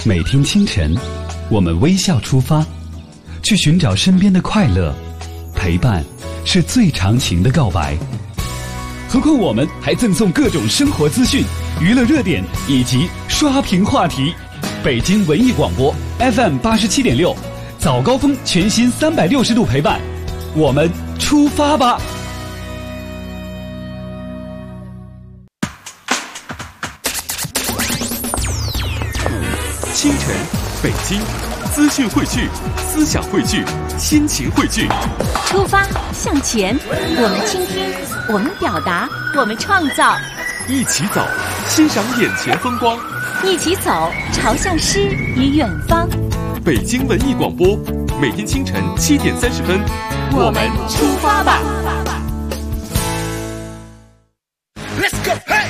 每天清晨，我们微笑出发，去寻找身边的快乐。陪伴是最长情的告白。何况我们还赠送各种生活资讯、娱乐热点以及刷屏话题。北京文艺广播 FM 87.6，早高峰全新360度陪伴，我们出发吧！ 清晨，北京，资讯汇聚，思想汇聚，心情汇聚。 出发向前，我们倾听，我们表达，我们创造。 一起走，欣赏眼前风光。 一起走，朝向诗与远方。 北京文艺广播，每天清晨7点30分， 我们出发吧。 Let's go, hey!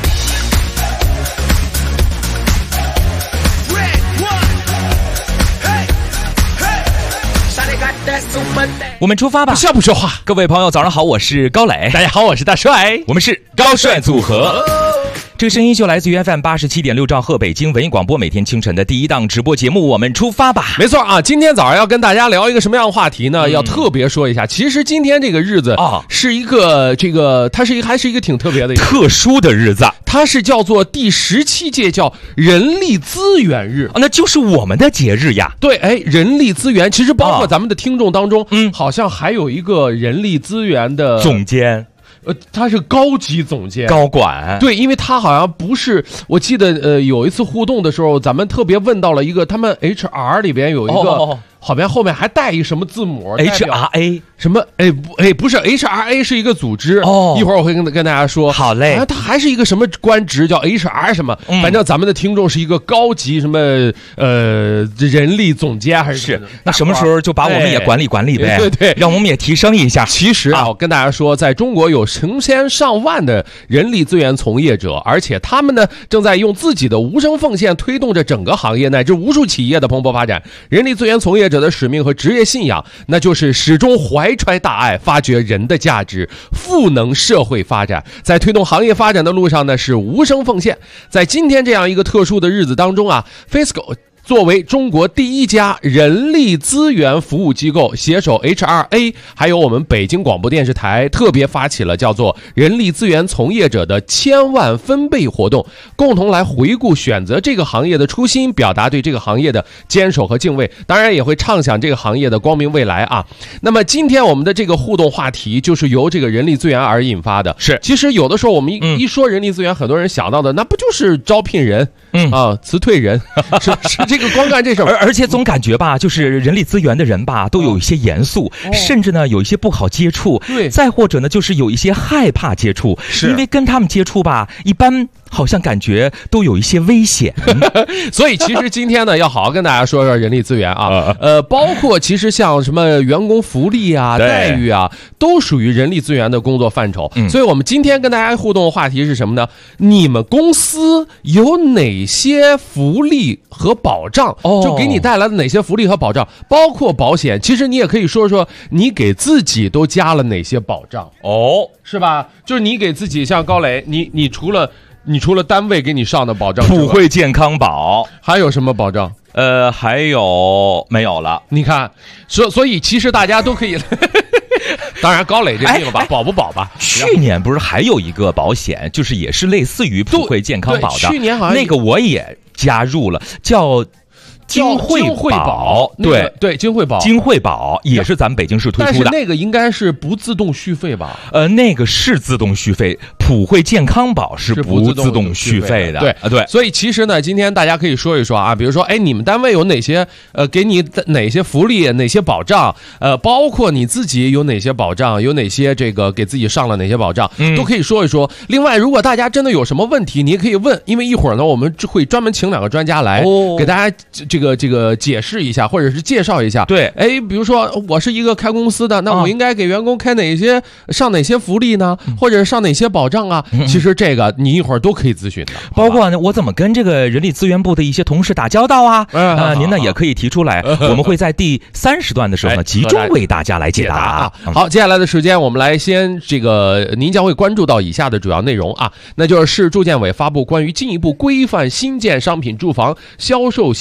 我们出发吧！ 不笑不说话。 各位朋友，早上好，我是高磊。 大家好，我是大帅。 我们是高帅组合。这个声音就来自于 FM 87.6兆赫北京文艺广播每天清晨的第一档直播节目，我们出发吧。 没错啊，今天早上要跟大家聊一个什么样的话题呢？要特别说一下，其实今天这个日子啊，是一个还是一个挺特别的特殊的日子， 它是叫做第17届叫人力资源日， 那就是我们的节日呀。 对，人力资源其实包括咱们的听众当中，好像还有一个人力资源的总监。 他是高级总监高管， 对，因为他好像不是，我记得有一次互动的时候，咱们特别问到了一个，他们 HR 里边有一个，好像后面还带一什么字母 HRA 什么不是 HRA 是一个组织一会儿我会跟大家说。 好嘞， 他还是一个什么官职叫 HR 什么，反正咱们的听众是一个高级什么人力总监还是那什么时候就把我们也管理管理呗， 对， 让我们也提升一下。 其实我跟大家说，在中国有成千上万的人力资源从业者，而且他们呢正在用自己的无声奉献推动着整个行业乃至无数企业的蓬勃发展。人力资源从业者的使命和职业信仰，那就是始终怀揣大爱，发掘人的价值，赋能社会发展，在推动行业发展的路上呢是无声奉献。在今天这样一个特殊的日子当中啊 ，FESCO作为中国第一家人力资源服务机构，携手 HRA 还有我们北京广播电视台特别发起了叫做人力资源从业者的1000万分贝活动，共同来回顾选择这个行业的初心，表达对这个行业的坚守和敬畏，当然也会畅想这个行业的光明未来啊。那么今天我们的这个互动话题就是由这个人力资源而引发的。是，其实有的时候我们一说人力资源，很多人想到的那不就是招聘人辞退人是这个光干这事儿， 而且总感觉吧，就是人力资源的人吧，都有一些严肃，甚至呢有一些不好接触， 对， 再或者呢就是有一些害怕接触，因为跟他们接触吧，一般好像感觉都有一些危险。 所以其实今天呢，要好好跟大家说说人力资源啊，包括其实像什么员工福利啊、待遇啊，都属于人力资源的工作范畴。所以我们今天跟大家互动的话题是什么呢？你们公司有哪些福利和保障？就给你带来了哪些福利和保障，包括保险。其实你也可以说说你给自己都加了哪些保障是吧？就是你给自己，像高磊，你除了单位给你上的保障， 普惠健康宝， 还有什么保障？ 还有没有了？ 你看，所以其实大家都可以。当然，高磊这病吧，保不保吧？ 去年不是还有一个保险，就是也是类似于普惠健康宝的， 去年好像那个我也加入了，叫金惠保， 对，金惠保也是咱们北京市推出的， 但是那个应该是不自动续费吧？ 那个是自动续费，普惠健康宝是不自动续费的。 对。所以其实呢，今天大家可以说一说啊，比如说，你们单位有哪些给你哪些福利，哪些保障，包括你自己有哪些保障，有哪些这个给自己上了哪些保障，都可以说一说。另外，如果大家真的有什么问题，你也可以问，因为一会儿呢，我们会专门请2个专家来给大家这个解释一下，或者是介绍一下。 对， 比如说我是一个开公司的，那我应该给员工上哪些福利呢？或者上哪些保障啊？其实这个你一会儿都可以咨询的， 包括我怎么跟这个人力资源部的一些同事打交道啊？您呢也可以提出来，我们会在第30段的时候呢集中为大家来解答啊。 好，接下来的时间我们来先您将会关注到以下的主要内容啊，那就是市住建委发布关于进一步规范新建商品住房销售行为的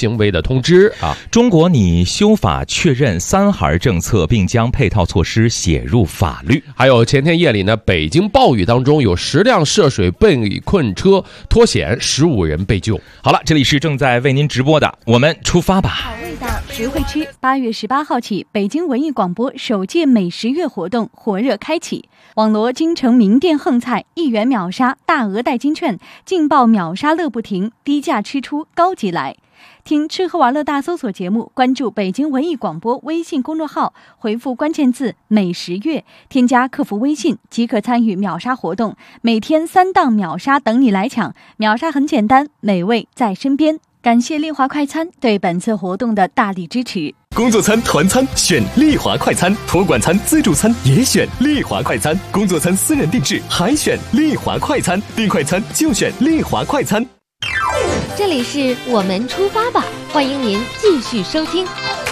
通知啊。 中国拟修法确认三孩政策，并将配套措施写入法律。 还有前天夜里呢，北京暴雨当中有10辆涉水被困车脱险，15人被救。 好了，这里是正在为您直播的，我们出发吧。 好味道，实惠吃。8月18号起，北京文艺广播首届美食月活动火热开启。网罗京城名店横菜，1元秒杀，大额代金券，劲爆秒杀乐不停，低价吃出高级来。听吃喝玩乐大搜索节目，关注北京文艺广播微信公众号，回复关键字美食月，添加客服微信即可参与秒杀活动，每天3档秒杀等你来抢。秒杀很简单，美味在身边。感谢丽华快餐对本次活动的大力支持。 工作餐、团餐选丽华快餐，托管餐、自助餐也选丽华快餐，工作餐私人定制还选丽华快餐，订快餐就选丽华快餐。 这里是我们出发吧，欢迎您继续收听。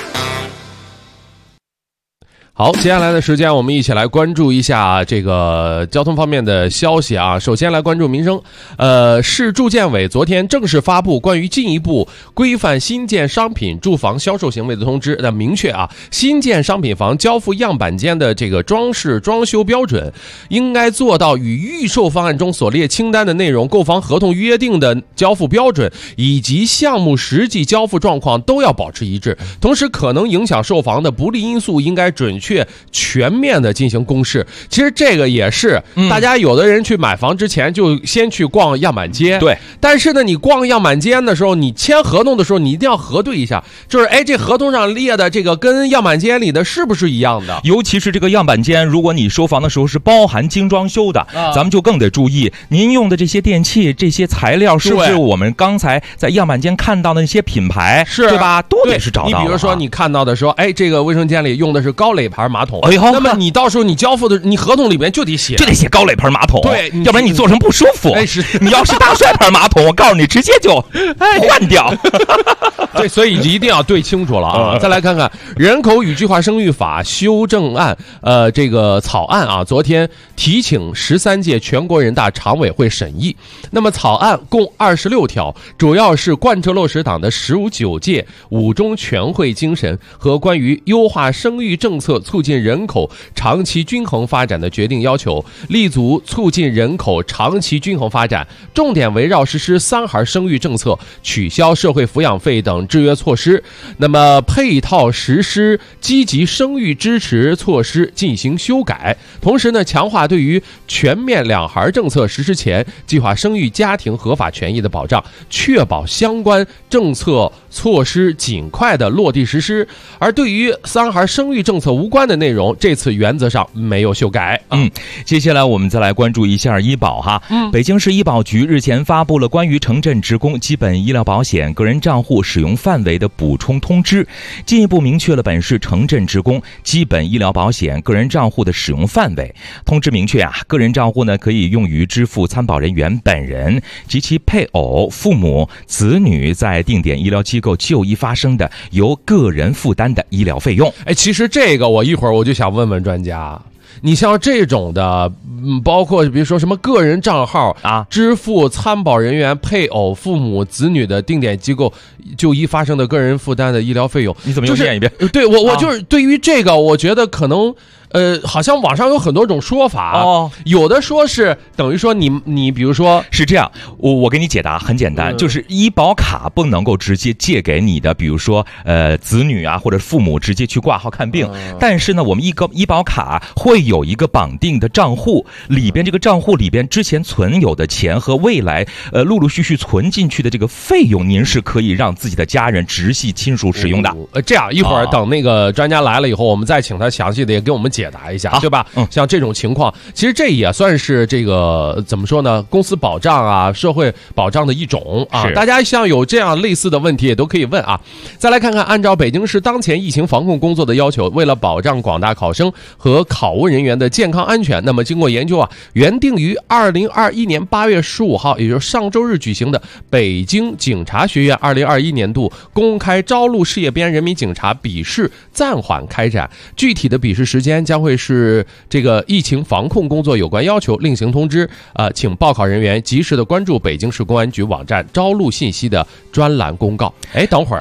好，接下来的时间我们一起来关注一下这个交通方面的消息啊。首先来关注民生，市住建委昨天正式发布关于进一步规范新建商品住房销售行为的通知。那明确啊，新建商品房交付样板间的这个装饰装修标准，应该做到与预售方案中所列清单的内容、购房合同约定的交付标准以及项目实际交付状况都要保持一致。同时，可能影响售房的不利因素应该准确全面的进行公示。其实这个也是大家有的人去买房之前就先去逛样板间， 对， 但是呢你逛样板间的时候，你签合同的时候你一定要核对一下，就是这合同上列的这个跟样板间里的是不是一样的。 尤其是这个样板间，如果你收房的时候是包含精装修的，咱们就更得注意您用的这些电器这些材料是不是我们刚才在样板间看到的那些品牌， 是对吧，都得是找到的。 你比如说你看到的说这个卫生间里用的是高磊牌马桶，那么你到时候你交付的你合同里面就得写高磊牌马桶， 对， 要不然你做成不舒服。你要是大帅牌马桶，我告诉你直接就换掉。 对，所以一定要对清楚了啊！再来看看人口与计划生育法修正案，这个草案啊，昨天提请13届全国人大常委会审议。那么草案共26条，主要是贯彻落实党的15、9届5中全会精神和关于优化生育政策促进人口长期均衡发展的决定要求，立足促进人口长期均衡发展，重点围绕实施3孩生育政策、取消社会抚养费等制约措施，那么配套实施积极生育支持措施进行修改。同时呢，强化对于全面2孩政策实施前计划生育家庭合法权益的保障，确保相关政策措施尽快的落地实施。而对于3孩生育政策无关的内容，这次原则上没有修改。 接下来我们再来关注一下医保哈。北京市医保局日前发布了关于城镇职工基本医疗保险个人账户使用范围的补充通知，进一步明确了本市城镇职工基本医疗保险个人账户的使用范围。通知明确个人账户呢可以用于支付参保人员本人及其配偶、父母、子女在定点医疗机构就医发生的由个人负担的医疗费用。 其实这个我一会儿我就想问问专家，你像这种的，包括比如说什么个人账号啊，支付参保人员、配偶、父母、子女的定点机构就医发生的个人负担的医疗费用， 你怎么又念一遍？ 对我就是对于这个，我觉得可能。好像网上有很多种说法有的说是等于说你比如说是这样，我给你解答很简单，就是医保卡不能够直接借给你的，比如说子女啊或者父母直接去挂号看病，但是呢我们医保卡会有一个绑定的账户，里边这个账户里边之前存有的钱和未来陆陆续续存进去的这个费用，您是可以让自己的家人直系亲属使用的。 这样一会儿等那个专家来了以后，我们再请他详细的也给我们解答一下，对吧？像这种情况，其实这也算是这个怎么说呢？公司保障啊，社会保障的一种啊。大家像有这样类似的问题，也都可以问啊。再来看看，按照北京市当前疫情防控工作的要求，为了保障广大考生和考问人员的健康安全，那么经过研究啊，原定于2021年8月15号，也就是上周日举行的北京警察学院2021年度公开招录事业编人民警察笔试暂缓开展，具体的笔试时间将会是这个疫情防控工作有关要求另行通知。请报考人员及时的关注北京市公安局网站招录信息的专栏公告。等会儿啊，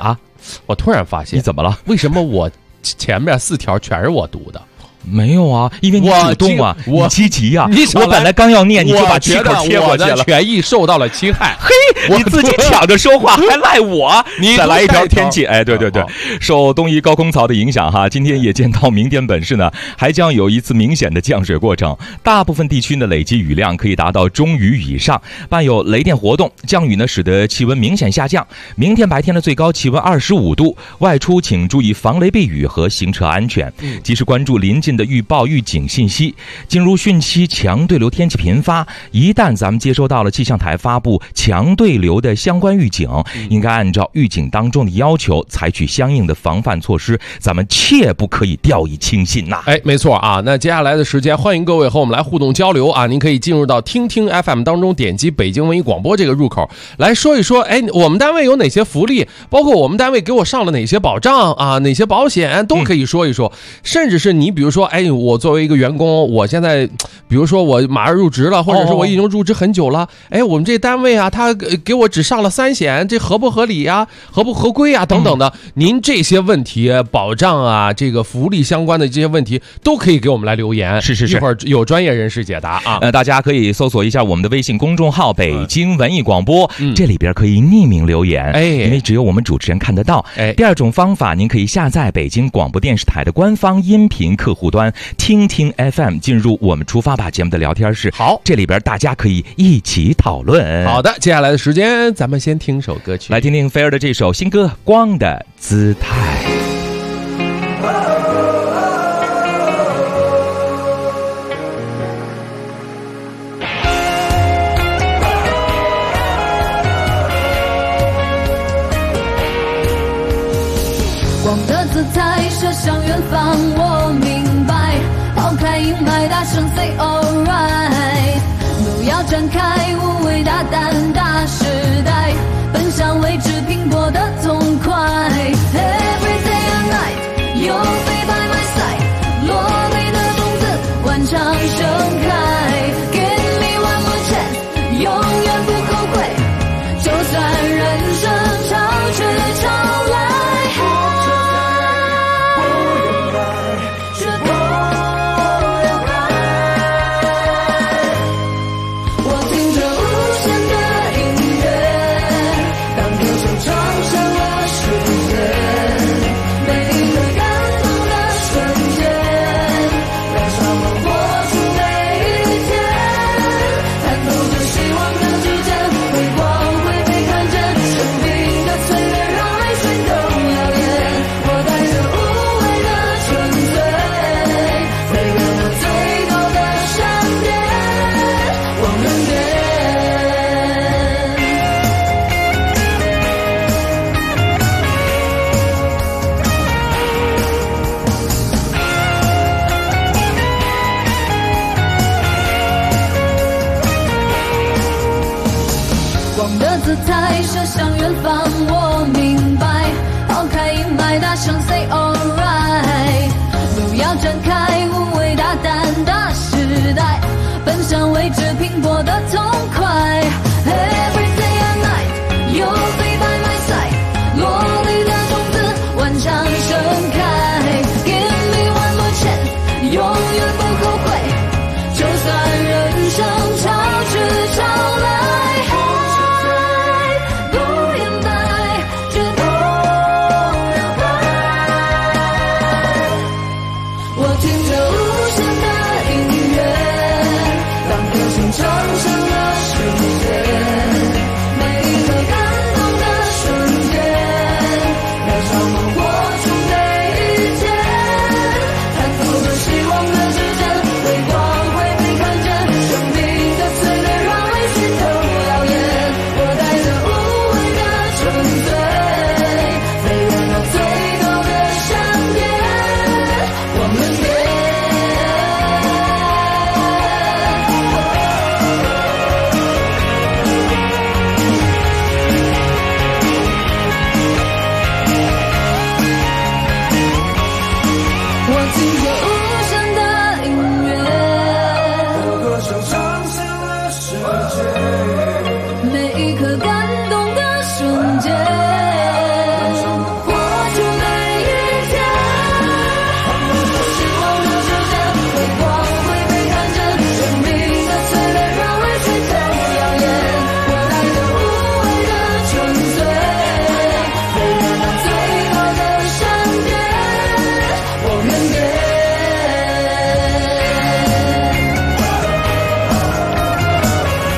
我突然发现， 你怎么了？ 为什么我前面4条全是我读的？ 没有啊，因为你主动啊，你积极呀。 我本来刚要念，你就把气口切过去了。 我的权益受到了侵害。 嘿，你自己抢着说话，还赖我？你再来一条天气，哎，对，受东移高空槽的影响哈，今天夜间到明天本市呢，还将有一次明显的降水过程。大部分地区的累积雨量可以达到中雨以上，伴有雷电活动。降雨呢，使得气温明显下降。明天白天的最高气温25度，外出请注意防雷避雨和行车安全，及时关注临近的预报预警信息。进入汛期，强对流天气频发，一旦咱们接收到了气象台发布强对流的相关预警，应该按照预警当中的要求采取相应的防范措施，咱们切不可以掉以轻心呐。 哎，没错啊。那接下来的时间，欢迎各位和我们来互动交流啊！您可以进入到听听 FM 当中，点击北京文艺广播这个入口来说一说，哎，我们单位有哪些福利，包括我们单位给我上了哪些保障啊，哪些保险都可以说一说。甚至是你比如说，哎，我作为一个员工，我现在比如说我马上入职了，或者是我已经入职很久了，哎，我们这单位啊，他给我只上了3险，这合不合理呀？合不合规呀？等等的，您这些问题保障啊，这个福利相关的这些问题都可以给我们来留言， 是一会儿有专业人士解答啊。 大家可以搜索一下我们的微信公众号北京文艺广播，这里边可以匿名留言，哎，因为只有我们主持人看得到。哎，第二种方法，您可以下载北京广播电视台的官方音频客户端听听 FM， 进入我们出发吧节目的聊天室。好，这里边大家可以一起讨论。 好的，接下来的时间咱们先听首歌曲， 来听听菲儿的这首新歌《光的姿态》。 光的姿态射向远方，我明白，抛开阴霾，大声 say alright， 路要展开，无畏大胆大时代，奔向未知拼搏的痛快。 Every day and night you'll be by my side， 落泪的种子万丈盛开， Give me one more chance， 永远不后悔，就算人生潮去潮来。光的姿态射向远方，我明白，抛开阴霾，大声 say alright， 路要展开，无畏大胆大时代，奔向未知拼搏的痛快。 Every day and night you'll be by my side， 落泪的种子万丈盛开， Give me one more chance， 永远不后悔，就算人生潮去潮来。不言败，绝不摇摆。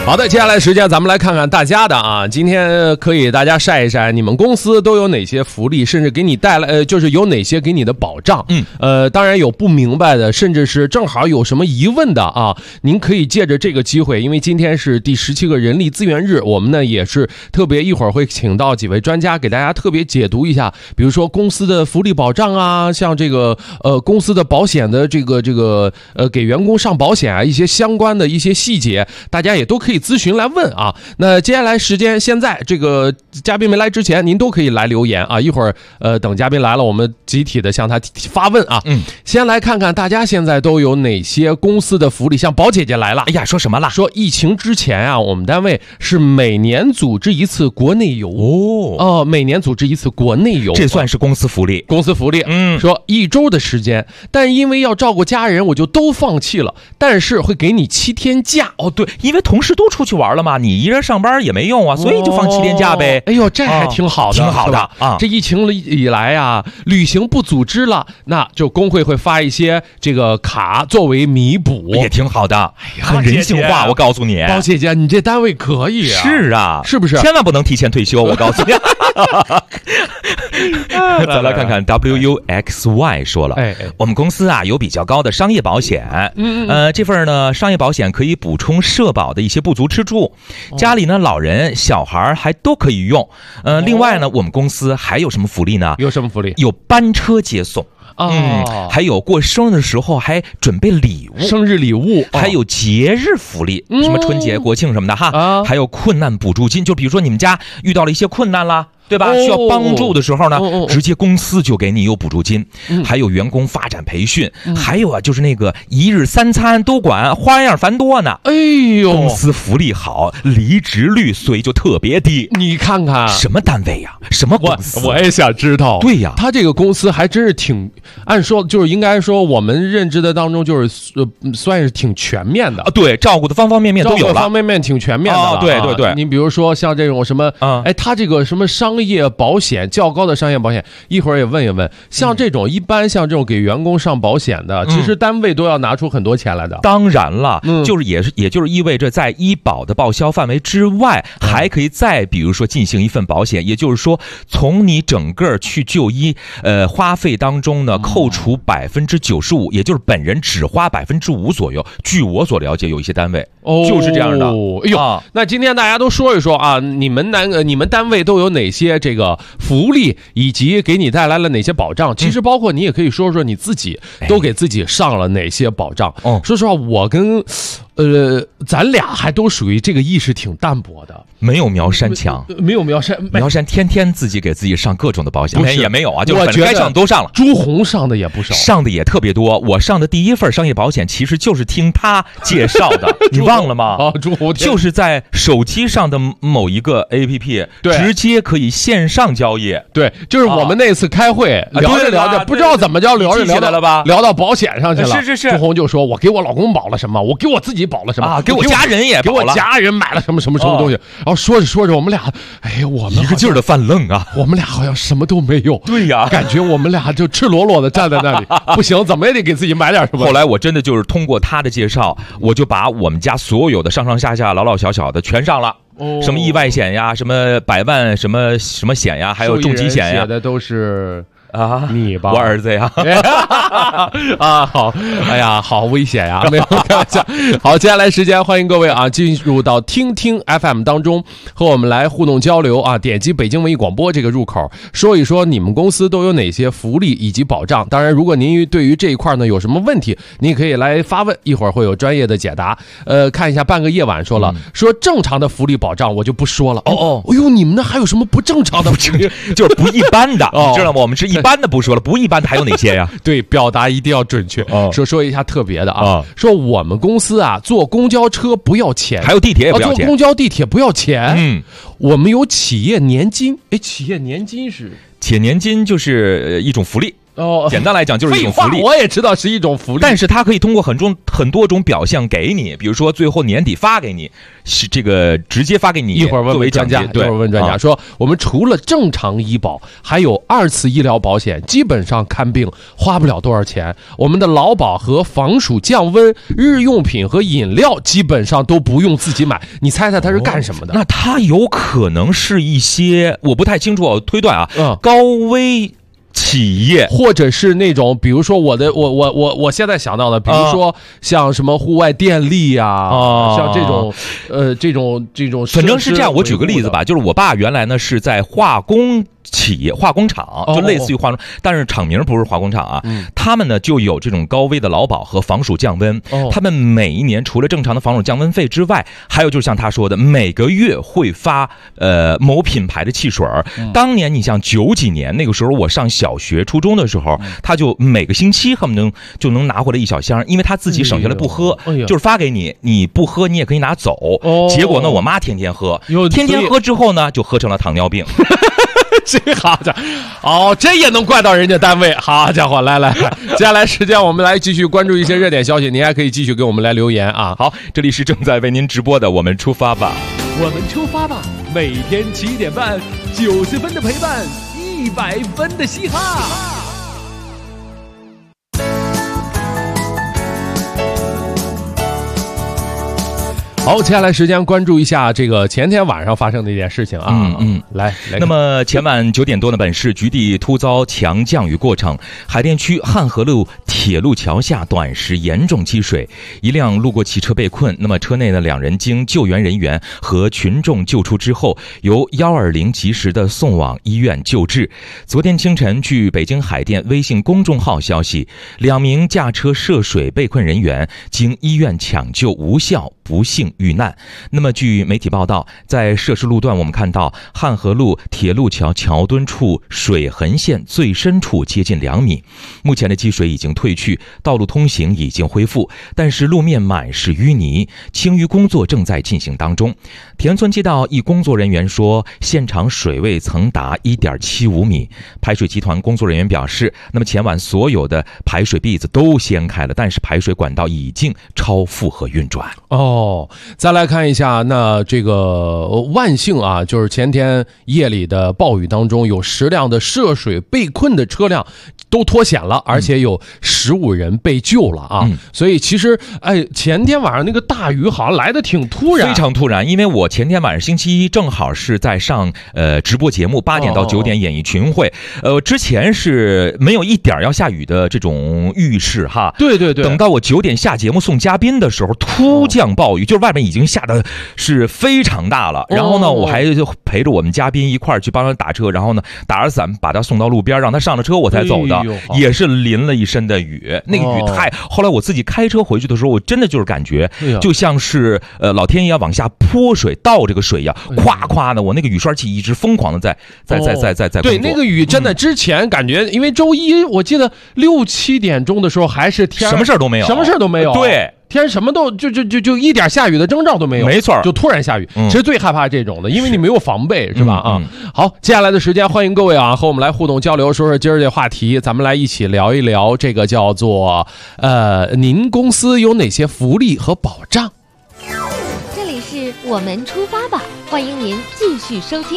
好的，接下来时间咱们来看看大家的啊，今天可以大家晒一晒你们公司都有哪些福利，甚至给你带来就是有哪些给你的保障。当然有不明白的，甚至是正好有什么疑问的啊，您可以借着这个机会，因为今天是第17个人力资源日，我们呢也是特别一会儿会请到几位专家给大家特别解读一下，比如说公司的福利保障啊，像这个公司的保险的这个给员工上保险啊，一些相关的一些细节，大家也都可以咨询来问啊。那接下来时间，现在这个嘉宾没来之前，您都可以来留言啊。一会儿等嘉宾来了，我们集体的向他发问啊。先来看看大家现在都有哪些公司的福利。像宝姐姐来了， 哎呀，说什么了？ 说疫情之前啊，我们单位是每年组织一次国内游每年组织一次国内游， 这算是公司福利。 公司福利，说1周的时间，但因为要照顾家人，我就都放弃了。但是会给你7天假。 对，因为同事都出去玩了嘛，你一人上班也没用啊，所以就放7天假呗。 哎呦，这还挺好的， 挺好的啊。 这疫情以来啊，旅行不组织了，那就工会会发一些这个卡作为弥补， 也挺好的，很人性化。我告诉你， 包姐姐，你这单位可以啊。 是啊， 是不是？ 千万不能提前退休，我告诉你。再来看看 WUXY 说了，我们公司啊有比较高的商业保险，这份呢商业保险可以补充社保的一些不足之处，家里呢老人小孩还都可以用。另外呢我们公司还有什么福利呢？ 有什么福利？ 有班车接送。还有过生日的时候还准备礼物， 生日礼物， 还有节日福利，什么春节国庆什么的哈，还有困难补助金，就比如说你们家遇到了一些困难啦，对吧？需要帮助的时候呢，直接公司就给你有补助金，还有员工发展培训，还有啊，就是那个1日3餐都管，花样繁多呢。 哎呦， 公司福利好，离职率所以就特别低。 你看看什么单位呀？什么公司？ 我也想知道。 对呀， 他这个公司还真是挺，按说就是应该说我们认知的当中就是算是挺全面的啊。对，照顾的方方面面都有了， 方方面面挺全面的了。 对对对， 你比如说像这种什么，他这个什么商业保险较高的商业保险，一会儿也问一问。像这种一般像这种给员工上保险的，其实单位都要拿出很多钱来的。 当然了，也就是意味着在医保的报销范围之外，还可以再比如说进行一份保险，也就是说从你整个去就医花费当中呢扣除95%，也就是本人只花5%左右。据我所了解，有一些单位就是这样的。 哎呦，那今天大家都说一说啊，你们单位都有哪些这个福利，以及给你带来了哪些保障？其实包括你也可以说说你自己都给自己上了哪些保障。说实话，我跟咱俩还都属于这个意识挺淡薄的， 没有苗山强， 没有苗山天天自己给自己上各种的保险，也没有啊，就该上都上了。 朱红上的也不少， 上的也特别多。我上的第一份商业保险其实就是听他介绍的，你忘了吗？ 朱红就是在手机上的某一个 APP， 直接可以线上交易。 对，就是我们那次开会聊着聊着，不知道怎么着聊着聊着了吧，聊到保险上去了。 是。 朱红就说：“我给我老公保了什么，我给我自己保了什么， 给我家人也保了， 给我家人买了什么东西。”然后说着说着，我们俩，我们一个劲儿的犯愣啊， 我们俩好像什么都没有。 对呀， 感觉我们俩就赤裸裸的站在那里，不行，怎么也得给自己买点什么。 后来我真的就是通过他的介绍，我就把我们家所有的上上下下、老老小小的全上了。什么意外险呀，什么100万什么险呀，还有重疾险呀， 写的都是你吧， 我儿子呀。 好，哎呀，好危险呀，没有开玩笑。好，接下来时间欢迎各位啊进入到听听 FM 当中，和我们来互动交流啊。点击北京文艺广播这个入口，说一说你们公司都有哪些福利以及保障。当然，如果您对于这一块呢有什么问题，您可以来发问，一会儿会有专业的解答。看一下半个夜晚说了，说正常的福利保障我就不说了。哎呦，你们那还有什么不正常的福利？ 就是不一般的，你知道吗？我们是一般的不说了，不一般的还有哪些呀？ 对，表达一定要准确。说一下特别的啊，说我们公司啊坐公交车不要钱， 还有地铁也不要钱， 坐公交地铁不要钱。我们有企业年金。企业年金是？ 企业年金就是一种福利。 哦， 简单来讲就是一种福利。 我也知道是一种福利， 但是它可以通过很多种表象给你，比如说最后年底发给你，是这个直接发给你。 一会儿问专家， 对， 一会儿问专家说，我们除了正常医保，还有2次医疗保险，基本上看病花不了多少钱。我们的劳保和防暑降温、日用品和饮料基本上都不用自己买。你猜猜它是干什么的？ 那它有可能是一些我不太清楚，我推断啊，高危企业， 或者是那种，比如说我现在想到的，比如说像什么户外电力啊，像这种， 反正是这样。我举个例子吧，就是我爸原来呢是在化工厂，就类似于化工，但是厂名不是化工厂啊。他们呢就有这种高危的劳保和防暑降温。他们每一年除了正常的防暑降温费之外，还有就是像他说的，每个月会发某品牌的汽水。当年你像90几年那个时候，我上小学初中的时候，他就每个星期恨不得就能拿回来1小箱，因为他自己省下来不喝，就是发给你，你不喝你也可以拿走。结果呢，我妈天天喝之后呢，就喝成了糖尿病。 这好家伙，这也能怪到人家单位。好家伙，来，接下来时间我们来继续关注一些热点消息，您还可以继续给我们来留言啊。 好，这里是正在为您直播的，我们出发吧， 我们出发吧，每天7点半，90分的陪伴，100分的嘻哈。 好，接下来时间关注一下这个前天晚上发生的一件事情啊。来。 那么前晚9点多的本市局地突遭强降雨过程，海淀区汉河路铁路桥下短时严重积水，一辆路过汽车被困。那么车内的2人经救援人员和群众救出之后，由120及时的送往医院救治。昨天清晨，据北京海淀微信公众号消息，2名驾车涉水被困人员经医院抢救无效，不幸遇难。那么据媒体报道，在涉事路段，我们看到汉河路铁路桥桥墩处水痕线最深处接近2米，目前的积水已经退去，道路通行已经恢复，但是路面满是淤泥，清淤工作正在进行当中。田村街道一工作人员说，现场水位曾达 1.75米。排水集团工作人员表示，那么前晚所有的排水篦子都掀开了，但是排水管道已经超负荷运转。 再来看一下，那这个万幸啊，就是前天夜里的暴雨当中，有10辆的涉水被困的车辆都脱险了，而且有15人被救了啊。所以其实前天晚上那个大雨好像来得挺突然， 非常突然。因为我前天晚上星期一正好是在上直播节目8点到9点演艺群会，之前是没有一点要下雨的这种预示哈。 对， 等到我9点下节目送嘉宾的时候，突降暴雨，就是外面已经下的是非常大了。然后呢，我还陪着我们嘉宾一块儿去帮他打车，然后呢打着伞把他送到路边，让他上了车我才走的，也是淋了一身的雨。那个雨后来我自己开车回去的时候，我真的就是感觉就像是老天爷要往下泼水倒这个水一样，夸夸的，我那个雨刷器一直疯狂的在对，那个雨真的之前感觉，因为周一我记得6、7点钟的时候还是天什么事儿都没有，对。 天什么都就一点下雨的征兆都没有， 没错， 就突然下雨。其实最害怕这种的，因为你没有防备，是吧？好，接下来的时间，欢迎各位啊和我们来互动交流，说说今儿这话题，咱们来一起聊一聊这个叫做您公司有哪些福利和保障？ 这里是我们出发吧，欢迎您继续收听。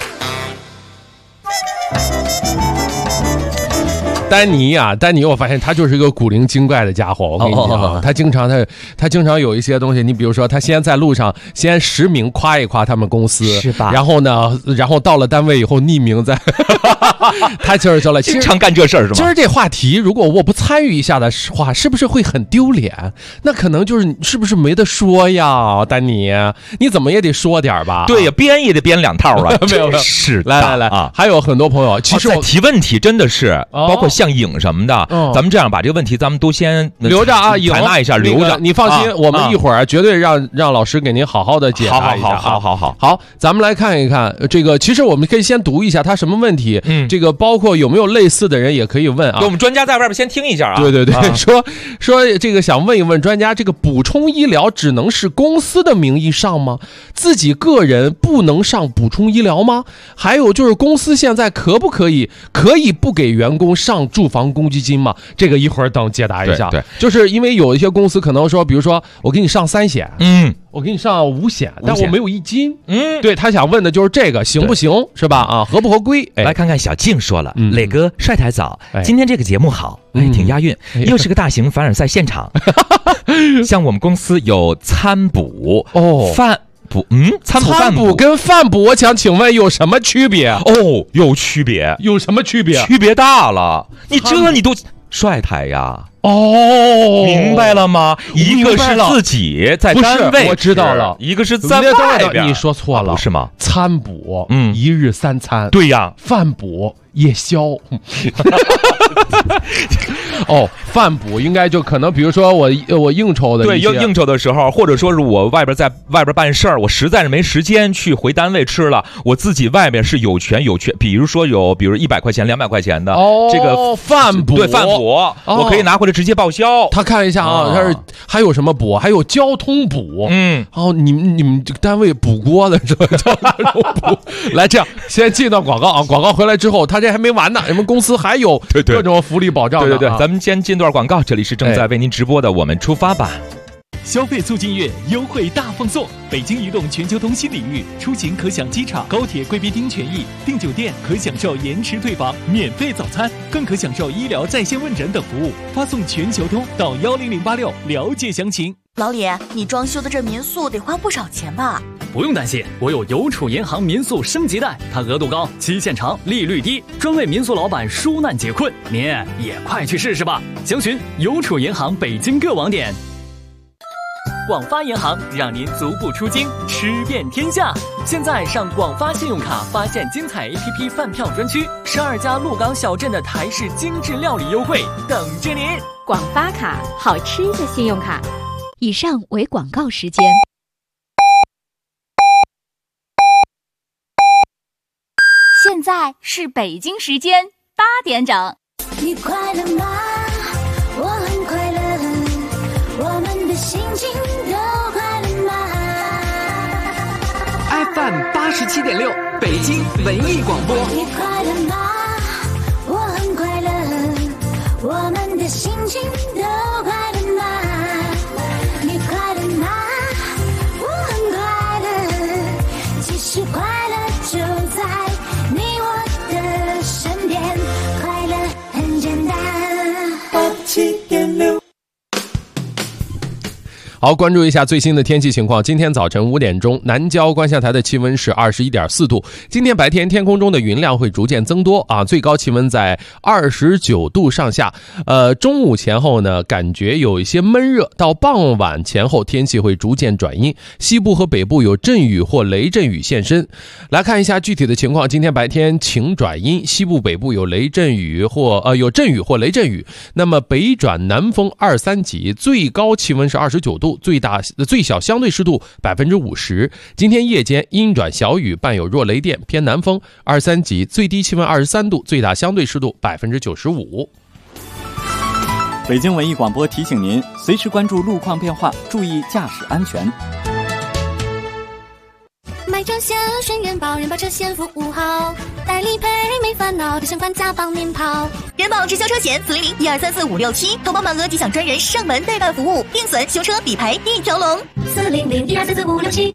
丹尼，我发现他就是一个古灵精怪的家伙。我跟你讲，他经常有一些东西，你比如说，他先在路上先实名夸一夸他们公司， 是吧？ 然后到了单位以后匿名在，他就是说了， 经常干这事儿是吗？ 今儿这话题，如果我不参与一下的话，是不是会很丢脸？那可能就是是不是没得说呀，丹尼，你怎么也得说点吧？ 对呀，编也得编2套了。 没有， 是来啊！还有很多朋友，其实提问题真的是包括像影什么的，咱们这样把这个问题咱们都先留着啊， 采纳一下，留着。 你放心，我们一会儿绝对让老师给您好好的解答一下。好，咱们来看一看这个。其实我们可以先读一下他什么问题，这个包括有没有类似的人也可以问啊。 我们专家在外边先听一下啊。 对，说这个想问一问专家，这个补充医疗只能是公司的名义上吗？自己个人不能上补充医疗吗？还有就是公司现在可以不给员工上住房公积金吗？这个一会儿等解答一下。 对， 就是因为有一些公司可能说，比如说我给你上3险，我给你上5险，但我没有1金，对，他想问的就是这个行不行，是吧？啊，合不合规？ 来看看小静说了，磊哥帅台早，今天这个节目好，挺押韵，又是个大型凡尔赛现场。像我们公司有餐补饭补， 餐补跟饭补，我想请问有什么区别？ 有区别， 有什么区别？ 区别大了，你都帅台呀。明白了吗？一个是自己在单位， 我知道了， 一个是在外边。 你说错了， 不是吗？ 餐补，1日3餐， 对呀， 饭补夜宵。饭补应该就可能，比如说我应酬的， 对，应酬的时候，或者说是我在外边办事儿，我实在是没时间去回单位吃了，我自己外边是有权，比如说比如100块钱、200块钱的这个饭补， 对，饭补，我可以拿回来直接报销。 他看一下啊，他是还有什么补？还有交通补。你们这个单位补锅的是吧？交通补。来，这样先进到广告啊，广告回来之后，他这还没完呢，你们公司还有各种福利保障。 对，咱们先进段广告，这里是正在为您直播的我们出发吧。 消费促进月优惠大放送，北京移动全球通新领域，出行可享机场、高铁贵宾厅权益，订酒店可享受延迟退房、免费早餐，更可享受医疗在线问诊等服务。发送全球通到10086了解详情。 老李，你装修的这民宿得花不少钱吧？ 不用担心，我有邮储银行民宿升级贷，它额度高，期限长，利率低，专为民宿老板纾难解困。您也快去试试吧！详询邮储银行北京各网点。广发银行让您足不出京，吃遍天下。现在上广发信用卡发现精彩 APP 饭票专区，12家鹿港小镇的台式精致料理优惠等着您。 广发卡，好吃的信用卡。以上为广告时间。 现在是北京时间8点整。 你快乐吗？我很快乐，我们的心情都快乐吗 ？FM 87.6，北京文艺广播。 你快乐吗？我很快乐，我们的心情都快乐吗？你快乐吗？我很快乐，其实快乐就在你我的身边，快乐很简单。87.6。 好，关注一下最新的天气情况。今天早晨5点钟，南郊观象台的气温是21.4度。今天白天天空中的云量会逐渐增多啊，最高气温在29度上下。中午前后呢，感觉有一些闷热，到傍晚前后天气会逐渐转阴，西部和北部有阵雨或雷阵雨现身。来看一下具体的情况，今天白天晴转阴，西部北部有阵雨或雷阵雨。那么北转南风2、3级，最高气温是29度。最小相对湿度50%。今天夜间阴转小雨，伴有弱雷电，偏南风2、3级，最低气温23度，最大相对湿度95%。 北京文艺广播提醒您，随时关注路况变化，注意驾驶安全。 买车险选人保，人保车险服务好，代理赔没烦恼，提前还价帮您跑。 人保直销车险400-1234567，投保满额即享专人上门代办服务，定损、修车、理赔一条龙。 400-1234567。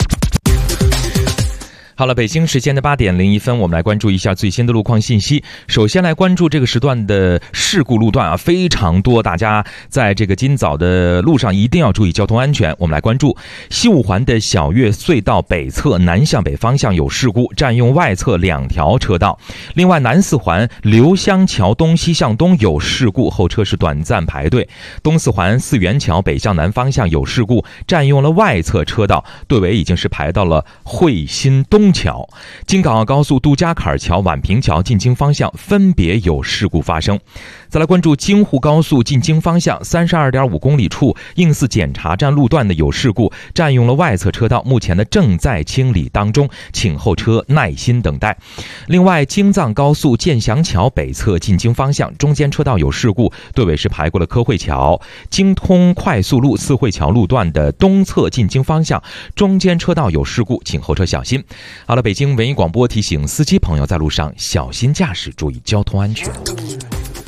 好了，北京时间的8点01分，我们来关注一下最新的路况信息。首先来关注这个时段的事故路段啊，非常多，大家在这个今早的路上一定要注意交通安全。我们来关注西五环的小月隧道北侧南向北方向有事故，占用外侧2条车道。另外，南四环刘香桥东西向东有事故，后车是短暂排队。东四环四元桥北向南方向有事故，占用了外侧车道，队尾已经是排到了汇新东桥。京港澳高速杜家坎桥、宛平桥进京方向分别有事故发生。再来关注京沪高速进京方向 32.5 公里处应四检查站路段的有事故，占用了外侧车道，目前的正在清理当中，请后车耐心等待。另外，京藏高速建祥桥北侧进京方向中间车道有事故，队尾是排过了科汇桥。京通快速路四惠桥路段的东侧进京方向中间车道有事故，请后车小心。好了，北京文艺广播提醒司机朋友在路上小心驾驶，注意交通安全。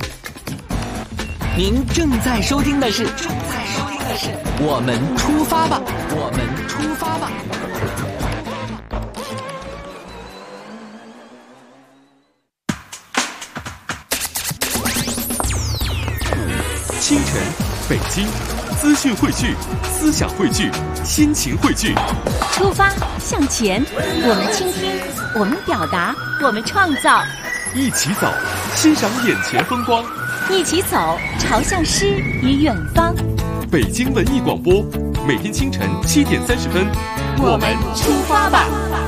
您正在收听的是我们出发吧，我们出发吧。 清晨，北京，资讯汇聚，思想汇聚，心情汇聚。 出发向前，我们倾听，我们表达，我们创造。 一起走，欣赏眼前风光。 一起走，朝向诗与远方。 北京文艺广播，每天清晨7点30分， 我们出发吧。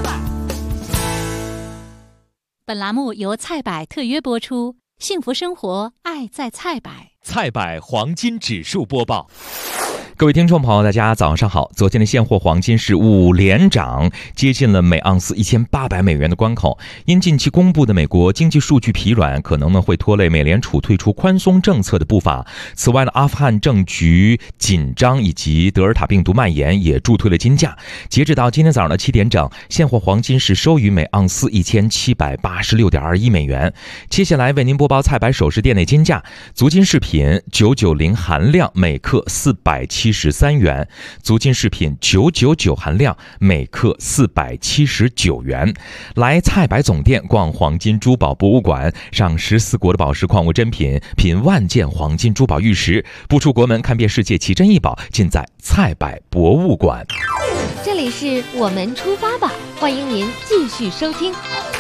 本栏目由菜百特约播出，幸福生活，爱在菜百。 菜百黄金指数播报。各位听众朋友，大家早上好。昨天的现货黄金是5连涨，接近了每盎司1800美元的关口。因近期公布的美国经济数据疲软，可能会拖累美联储退出宽松政策的步伐。此外呢，阿富汗政局紧张以及德尔塔病毒蔓延也助推了金价。截止到今天早上的7点整，现货黄金是收于每盎司1786.21美元。接下来为您播报菜百首饰店内金价：足金饰品990含量每克473元，足金饰品999含量每克479元。来菜百总店逛黄金珠宝博物馆，上14国的宝石矿物珍品，品万件黄金珠宝玉石，不出国门看遍世界奇珍异宝，尽在菜百博物馆。 这里是我们出发吧，欢迎您继续收听。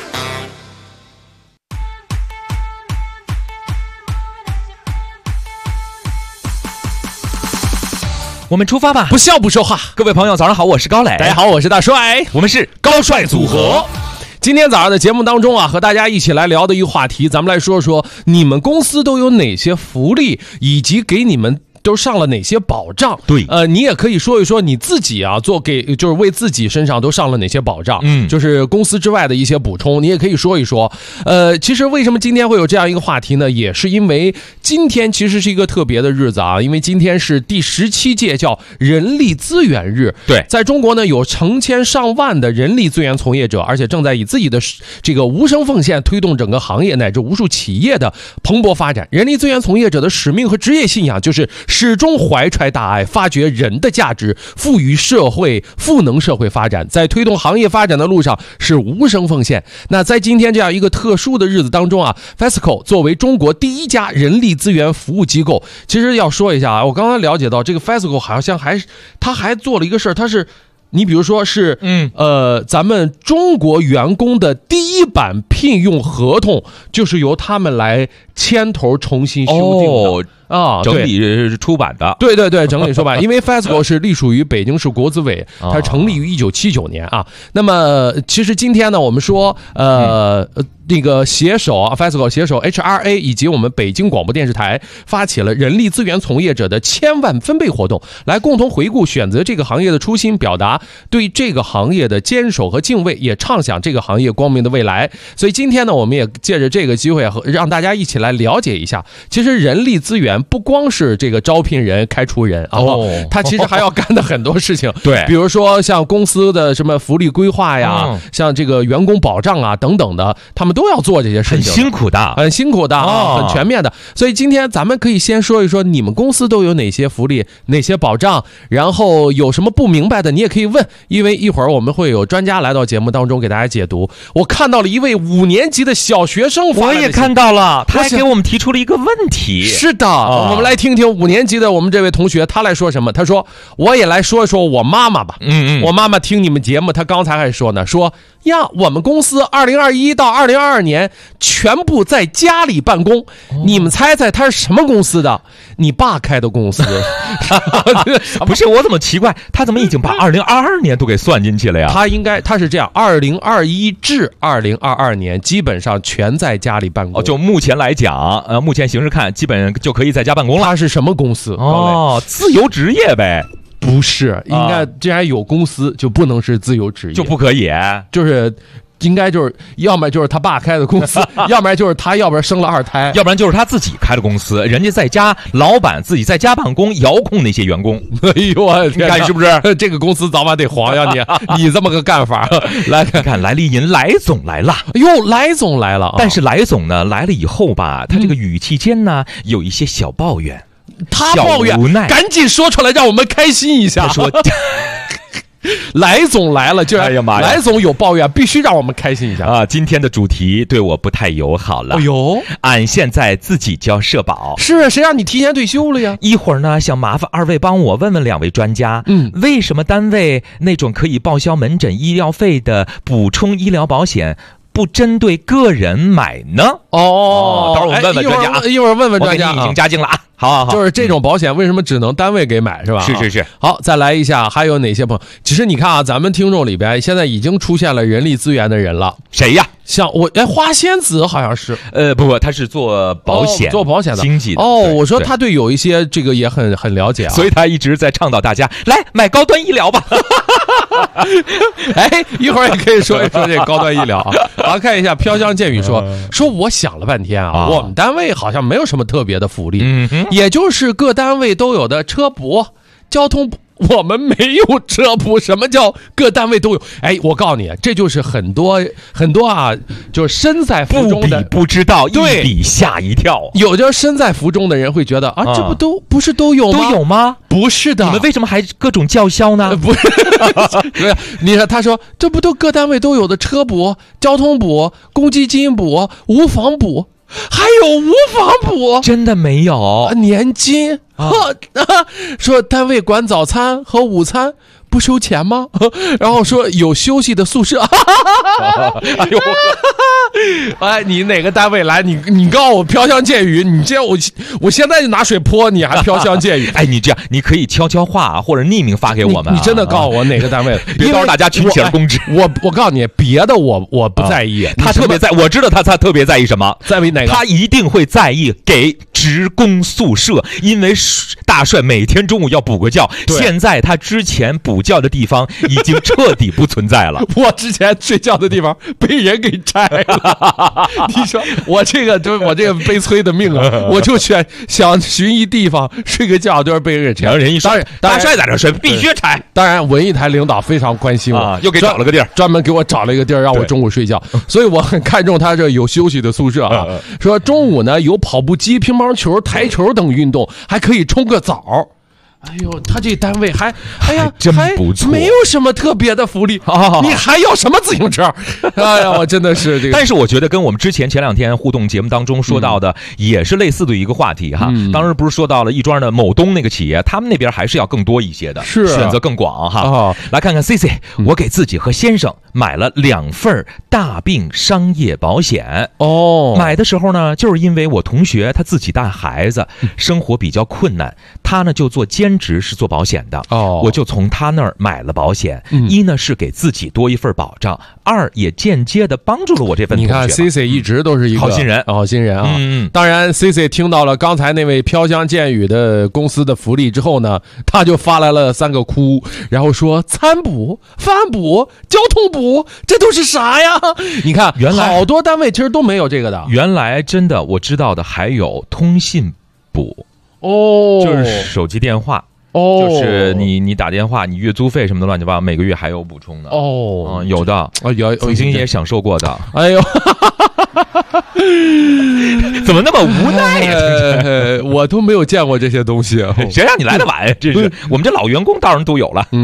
我们出发吧， 不笑不说话。 各位朋友早上好，我是高磊。 大家好，我是大帅， 我们是高帅组合。今天早上的节目当中啊，和大家一起来聊的一个话题，咱们来说说你们公司都有哪些福利，以及给你们都上了哪些保障？ 对， 你也可以说一说你自己啊，就是为自己身上都上了哪些保障，就是公司之外的一些补充，你也可以说一说。其实为什么今天会有这样一个话题呢？也是因为今天其实是一个特别的日子啊，因为今天是第17届叫人力资源日。 对， 在中国呢，有成千上万的人力资源从业者，而且正在以自己的这个无声奉献推动整个行业乃至无数企业的蓬勃发展。人力资源从业者的使命和职业信仰就是始终怀揣大爱，发掘人的价值，赋予社会，赋能社会发展，在推动行业发展的路上是无声奉献。那在今天这样一个特殊的日子当中啊 ，FESCO 作为中国第一家人力资源服务机构，其实要说一下啊，我刚刚了解到这个 FESCO 好像他还做了一个事儿，他是。你比如说是，咱们中国员工的第一版聘用合同，就是由他们来牵头重新修订的。 整理出版的， 对，整理出版。因为 FESCO 是隶属于北京市国资委，它成立于1979年啊。那么其实今天呢，我们说那个携手啊 FESCO 携手 HRA 以及我们北京广播电视台发起了人力资源从业者的1000万分贝活动，来共同回顾选择这个行业的初心，表达对这个行业的坚守和敬畏，也畅想这个行业光明的未来。所以今天呢，我们也借着这个机会让大家一起来了解一下，其实人力资源不光是这个招聘人、开除人啊，他其实还要干的很多事情。 对， 比如说像公司的什么福利规划呀，像这个员工保障啊等等的，他们都要做这些事情， 很辛苦的， 很全面的。所以今天咱们可以先说一说你们公司都有哪些福利、哪些保障，然后有什么不明白的，你也可以问，因为一会儿我们会有专家来到节目当中给大家解读。我看到了一位5年级的小学生， 我也看到了，他还给我们提出了一个问题。 是的，我们来听听5年级的我们这位同学他来说什么。他说：“我也来说说我妈妈吧。我妈妈听你们节目，她刚才还说呢，说呀，我们公司2021到2022年全部在家里办公。你们猜猜他是什么公司的？你爸开的公司。 不是，我怎么奇怪，他怎么已经把2022年都给算进去了呀？ 他是这样，2021至2022年基本上全在家里办公。 就目前来讲，目前形势看，基本就可以在家办公了。 他是什么公司？ 自由职业呗。 不是，应该既然有公司就不能是自由职业， 就不可以， 就是应该就是要么就是他爸开的公司，要不然就是他，要不然生了2胎， 要不然就是他自己开的公司，人家在家，老板自己在家办公，遥控那些员工。 哎呦我天， 你看是不是？ 这个公司早晚得黄呀你这么个干法。来看来丽银来总来了。 哎呦，来总来了， 但是来总呢来了以后吧，他这个语气间呢有一些小抱怨。 他抱怨， 无奈， 赶紧说出来，让我们开心一下。 他说。 来总来了，就哎呀妈呀！ 来总有抱怨，必须让我们开心一下啊！今天的主题对我不太友好了。 哎呦， 俺现在自己交社保。 是啊，谁让你提前退休了呀？ 一会儿呢，想麻烦2位帮我问问2位专家，为什么单位那种可以报销门诊医疗费的补充医疗保险不针对个人买呢？ 哦， 待会儿我们问问专家， 一会儿问问专家， 我给你已经加进了啊。好， 就是这种保险为什么只能单位给买，是吧？ 是。 好，再来一下，还有哪些朋友？其实你看啊，咱们听众里边现在已经出现了人力资源的人了。 谁呀？ 像花仙子好像是， 不，他是做保险， 做保险的经济的。 我说他对有一些这个也很了解啊， 所以他一直在倡导大家来买高端医疗吧。 哎，一会儿也可以说一说这高端医疗啊。好，看一下飘香剑雨说，我想了半天啊，我们单位好像没有什么特别的福利，也就是各单位都有的车补、交通补。我们没有车补，什么叫各单位都有？哎，我告诉你，这就是很多啊，就是身在福中的不知道，一比吓一跳。 有的身在福中的人会觉得啊，这不是都有吗？ 都有吗？ 不是的， 你们为什么还各种叫嚣呢？ 不是，你看他说这不都各单位都有的车补、交通补、公积金补、无房补。还有无房补， 真的没有年金说单位管早餐和午餐不收钱吗？然后说有休息的宿舍。哎呦，哎，你哪个单位来？你告诉我飘香见雨，你这样我现在就拿水泼你，还飘香见雨。 哎，你这样你可以悄悄话或者匿名发给我们。 你真的告诉我哪个单位？ 别到时候大家群起而攻之。 我告诉你，别的我不在意， 他特别在，我知道他特别在意什么？ 在意哪个？ 他一定会在意给职工宿舍，因为大帅每天中午要补个觉，现在他之前补觉的地方已经彻底不存在了。 我之前睡觉的地方被人给拆了。你说我这个悲催的命啊！我就想寻一地方睡个觉，都是被人给拆。 然后人一说，大帅在这睡，必须拆。 当然，文艺台领导非常关心我， 又给找了个地儿， 专门给我找了一个地儿让我中午睡觉。所以我很看重他这有休息的宿舍啊。说中午呢有跑步机、乒乓球、台球等运动，还可以冲个澡。哎呦，他这单位还真不错， 没有什么特别的福利，你还要什么自行车？哎呀，我真的是这个。 但是我觉得跟我们之前2天互动节目当中说到的也是类似的一个话题哈。当时不是说到了亦庄的某东那个企业，他们那边还是要更多一些的， 是选择更广哈。来看看 CC， 我给自己和先生买了2份大病商业保险。买的时候呢，就是因为我同学他自己带孩子，生活比较困难，他呢就做兼职是做保险的，我就从他那儿买了保险。一呢是给自己多一份保障，2也间接的帮助了我这份同学。 你看 CC 一直都是一个好心人啊。当然 CC 听到了刚才那位飘香见雨的公司的福利之后呢，他就发来了3个哭，然后说餐补、饭补、交通补，这都是啥呀？你看原来好多单位其实都没有这个的。 原来真的我知道的还有通信补。就是手机电话，就是你打电话，你月租费什么的乱七八糟，每个月还有补充的。有的，曾经也享受过的。 哎呦， 怎么那么无奈呀？ 我都没有见过这些东西， 谁让你来的晚呀？这是我们这老员工当然都有了，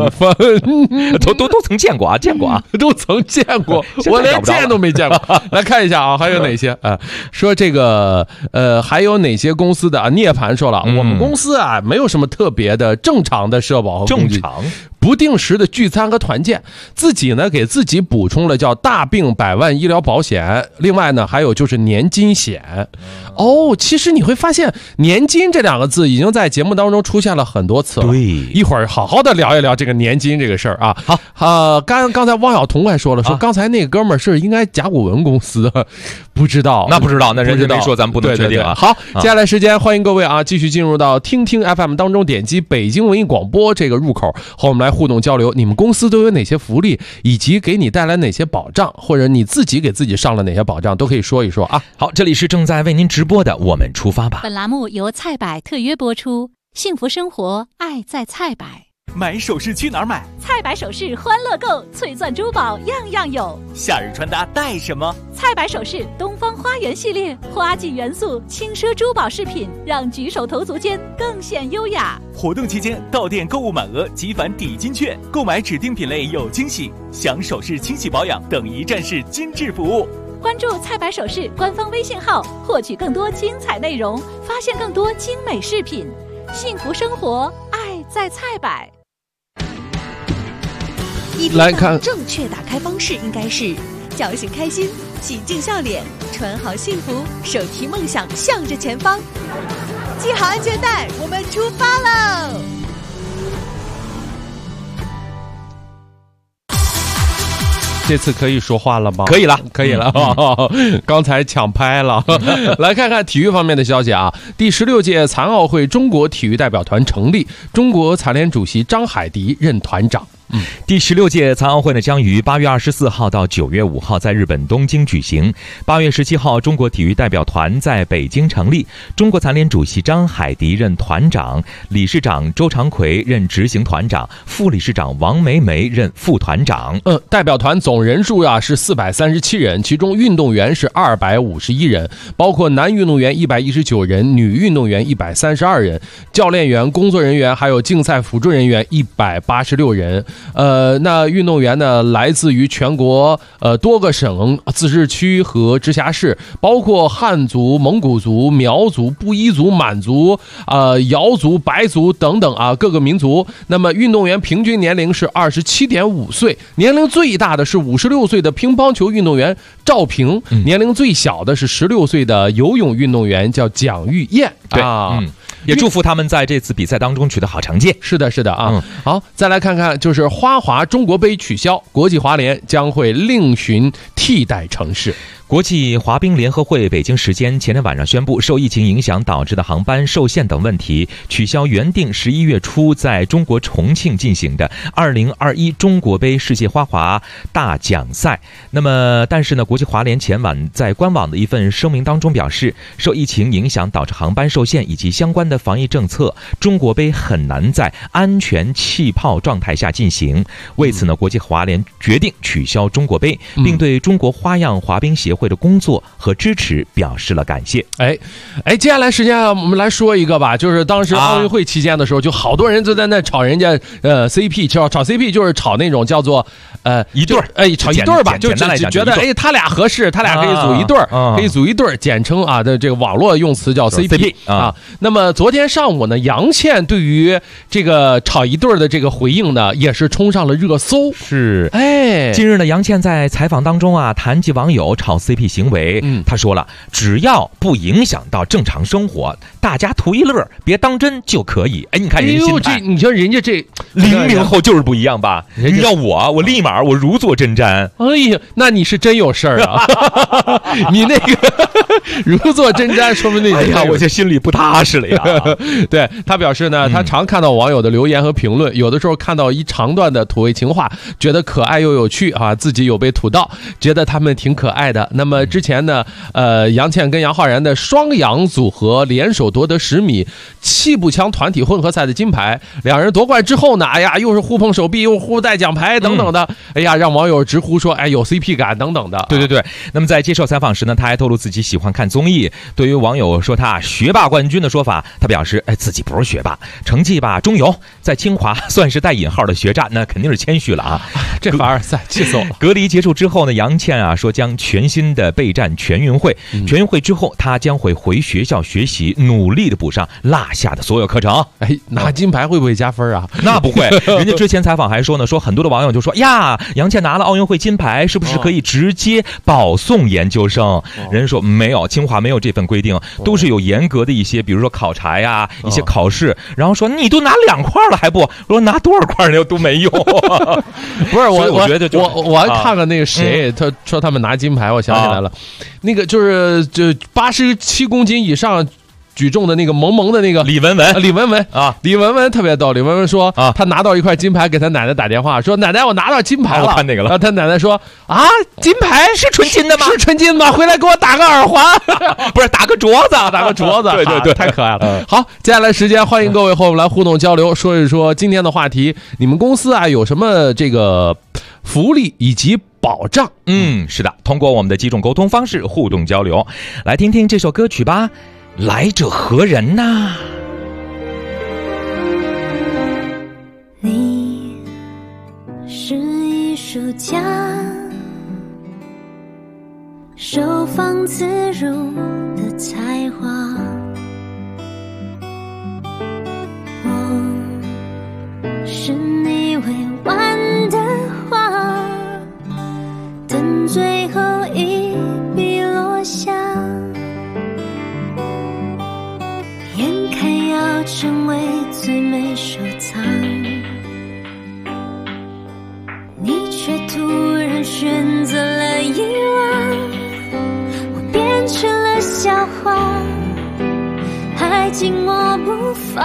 都曾见过啊， 都曾见过，我连见都没见过。来看一下啊，还有哪些啊？说这个还有哪些公司的啊？涅槃说了，我们公司啊没有什么特别的正常的社保和公积金，不定时的聚餐和团建，自己呢给自己补充了叫大病100万医疗保险，另外呢还有就是年金险。其实你会发现年金这2个字已经在节目当中出现了很多次了。 对， 一会儿好好的聊一聊这个年金这个事儿啊。好，刚才汪晓彤还说了，说刚才那个哥们儿是应该甲骨文公司，不知道， 那人家没说，咱们不能确定啊。 好，接下来时间欢迎各位啊，继续进入到听听 FM 当中，点击北京文艺广播这个入口，和我们来互动交流，你们公司都有哪些福利，以及给你带来哪些保障，或者你自己给自己上了哪些保障，都可以说一说啊。 好，这里是正在为您直播的我们出发吧。 本栏目由菜百特约播出，幸福生活，爱在菜百。 买首饰去哪儿买？ 菜百首饰欢乐购，翠钻珠宝样样有。 夏日穿搭带什么？ 菜百首饰东方花园系列，花季元素轻奢珠宝饰品，让举手投足间更显优雅。 活动期间到店购物满额即返抵金券，购买指定品类有惊喜，享首饰清洗保养等一站式精致服务。 关注菜百首饰官方微信号，获取更多精彩内容，发现更多精美饰品。幸福生活，爱在菜百。 来看正确打开方式应该是叫醒开心，洗净笑脸，穿好幸福，手提梦想向着前方，系好安全带，我们出发喽！ 这次可以说话了吗？ 可以了， 可以了。刚才抢拍了。来看看体育方面的消息啊。第16届残奥会中国体育代表团成立，中国残联主席张海迪任团长。 第16届残奥会呢，将于8月24号到9月5号在日本东京举行。8月17号，中国体育代表团在北京成立，中国残联主席张海迪任团长，理事长周长奎任执行团长，副理事长王梅梅任副团长。 代表团总人数是437人，其中运动员是251人，包括男运动员119人，女运动员132人，教练员、工作人员还有竞赛辅助人员186人。那运动员呢，来自于全国多个省、自治区和直辖市，包括汉族、蒙古族、苗族、布依族、满族、瑶族、白族等等啊，各个民族。那么运动员平均年龄是27.5岁，年龄最大的是56岁的乒乓球运动员赵平，年龄最小的是16岁的游泳运动员叫蒋玉燕啊。 也祝福他们在这次比赛当中取得好成绩。 是的，是的啊。好，再来看看，就是花滑中国杯取消，国际滑联将会另寻替代城市。 国际滑冰联合会北京时间前天晚上宣布，受疫情影响导致的航班受限等问题，取消原定11月初在中国重庆进行的2021中国杯世界花滑大奖赛。那么，但是呢，国际滑联前晚在官网的一份声明当中表示，受疫情影响导致航班受限以及相关的防疫政策，中国杯很难在安全气泡状态下进行。为此呢，国际滑联决定取消中国杯，并对中国花样滑冰协会的工作和支持表示了感谢。 接下来时间我们来说一个吧，就是当时奥运会期间的时候，就好多人就在那炒人家CP， 炒 CP 就是炒那种叫做一对炒一对吧，就觉得他俩合适，他俩可以组一对，可以组一对，简称啊的这个网络用词叫 CP 啊。那么昨天上午呢，杨倩对于这个炒一对的这个回应呢，也是冲上了热搜。 是，近日呢，杨倩在采访当中啊，谈及网友炒 CP 行为，她说了，只要不影响到正常生活，大家图一乐，别当真就可以。你看人心态， 你说人家这 00后就是不一样吧？你要我立马我如坐针毡。 哎呀，那你是真有事儿啊！你那个如坐针毡，说明那我这心里不踏实了呀。 对，他表示呢，他常看到网友的留言和评论，有的时候看到一长段的土味情话，觉得可爱又有趣啊，自己有被土到，觉得他们挺可爱的。那么之前呢，杨倩跟杨浩然的双杨组合联手夺得10米气步枪团体混合赛的金牌，两人夺冠之后呢，又是互碰手臂，又互带奖牌等等的，让网友直呼说，有 CP 感等等的。 对。那么在接受采访时呢，他还透露自己喜欢看综艺。对于网友说他学霸冠军的说法，他表示，自己不是学霸，成绩吧中游，在清华算是带引号的学渣，那肯定是谦虚了啊。 这凡尔赛，气死我了。 隔离结束之后呢，杨倩说将全心的备战全运会。全运会之后，他将会回学校学习，努力的补上落下的所有课程。 拿金牌会不会加分啊？ 那不会。人家之前采访还说呢，说很多的网友就说呀，杨倩拿了奥运会金牌，是不是可以直接保送研究生？人家说没有，清华没有这份规定，都是有严格的一些，比如说考察呀，一些考试。然后说你都拿2块了还不？我说拿多少块都没用。 不是我觉得我还看看那个谁，他说他们拿金牌，我想起来了，那个就87公斤以上举重的那个萌萌的那个李文文啊，李文文特别逗。李文文说啊，他拿到一块金牌，给他奶奶打电话说：“奶奶，我拿到金牌了。” 我看那个了。 然后他奶奶说：“啊，金牌是纯金的吗？ 是纯金吗？回来给我打个耳环， 不是打个镯子， 打个镯子。” 对， 太可爱了。好，接下来时间欢迎各位和我们来互动交流，说一说今天的话题，你们公司啊有什么这个福利以及保障？ 是的，通过我们的几种沟通方式互动交流，来听听这首歌曲吧。来者何人呐？ 你是艺术家，收放自如的才华，我是你委婉的话，等最后一笔落下，眼看要成为最美收藏，你却突然选择了遗忘，我变成了笑话，还紧握不放，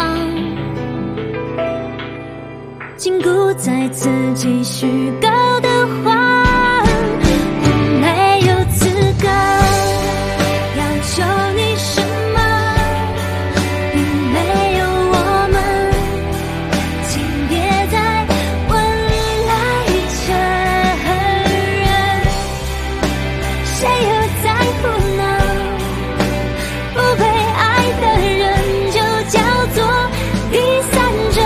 禁锢在自己虚构的话，我没有资格要求你什么，并没有我们，请别再问来承认，谁又在乎呢？不被爱的人就叫做第三者，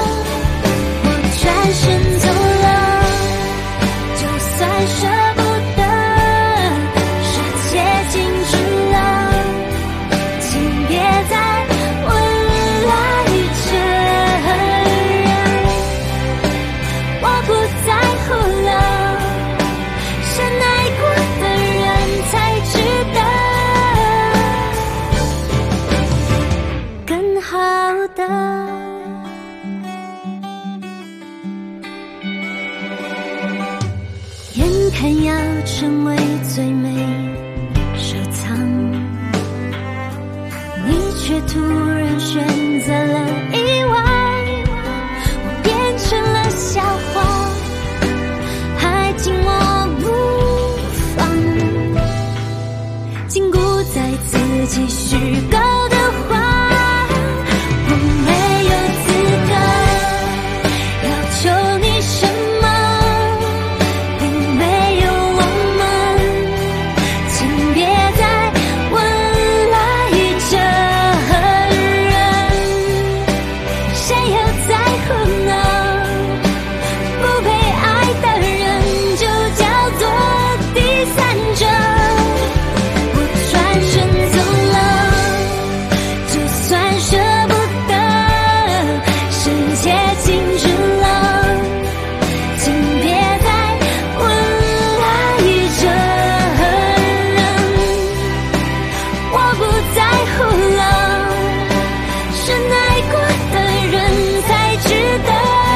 转身走了，就算舍不得，世界静止了，请别再问来承认，我不在乎了，深爱过的人才值得更好的。眼看要成为最美收藏，你却突然选择了遗忘，我变成了笑话，还紧握不放，禁锢在自己虚构的话，我没有资格要求你什么，并没有我们，请别再问来承认，谁又在乎呢？不被爱的人就叫做第三者，我转身走了，就算舍不得，世界静止了，请别再问来承认，我不在乎了，深爱过的人才值得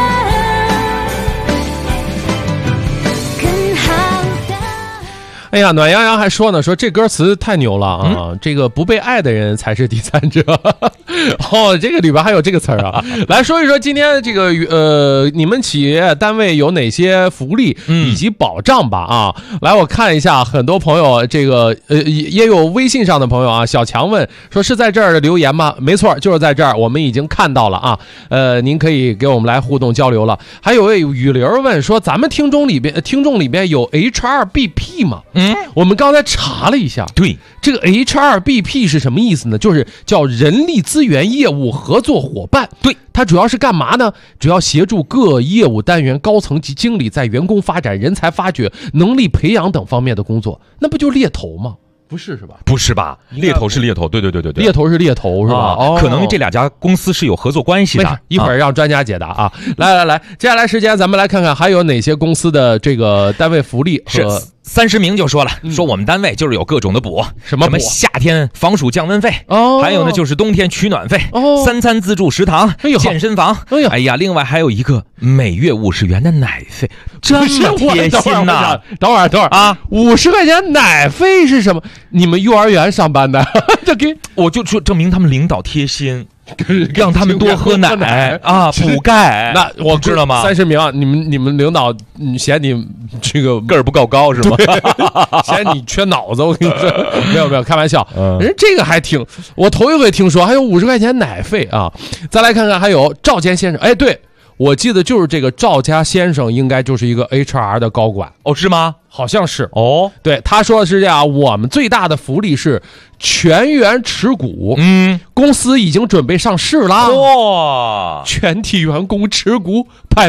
更好的。 哎呀，暖洋洋还说呢，说这歌词太牛了啊！这个不被爱的人才是第三者。哦，这个里边还有这个词儿啊！来说一说今天这个你们企业单位有哪些福利以及保障吧啊！来，我看一下，很多朋友这个也有微信上的朋友啊，小强问说是在这儿的留言吗？没错，就是在这儿，我们已经看到了啊。您可以给我们来互动交流了。还有位雨林问说，咱们听众里边有 HRBP 吗？我们刚才查了一下， 对， 这个 HRBP 是什么意思呢？就是叫人力资源业务合作伙伴。对，它主要是干嘛呢？主要协助各业务单元高层及经理在员工发展、人才发掘、能力培养等方面的工作。那不就猎头吗？不是吧？ 不是吧？猎头是猎头，对， 猎头是猎头是吧？ 哦，可能这两家公司是有合作关系的。 一会儿让专家解答啊！来，接下来时间咱们来看看还有哪些公司的这个单位福利和 30名就说了，说我们单位就是有各种的补， 什么补？ 夏天防暑降温费，还有呢就是冬天取暖费，3餐自助食堂，健身房，哎呀，另外还有一个每月50元的奶费，这么贴心呐！ 等会儿啊，50块钱奶费是什么？你们幼儿园上班的，这给我就说证明他们领导贴心。让他们多喝奶啊，补钙。 那我知道吗？30名，你们领导嫌你这个个儿不够高是吗？ 嫌你缺脑子。我跟你说，没有，开玩笑。人这个还挺，我头一回听说还有50块钱奶费啊。再来看看，还有赵坚先生。哎，对，我记得就是这个赵家先生，应该就是一个 HR 的高管哦，是吗？ 好像是哦。对，他说的是这样，我们最大的福利是全员持股，公司已经准备上市啦， 哇， 全体员工持股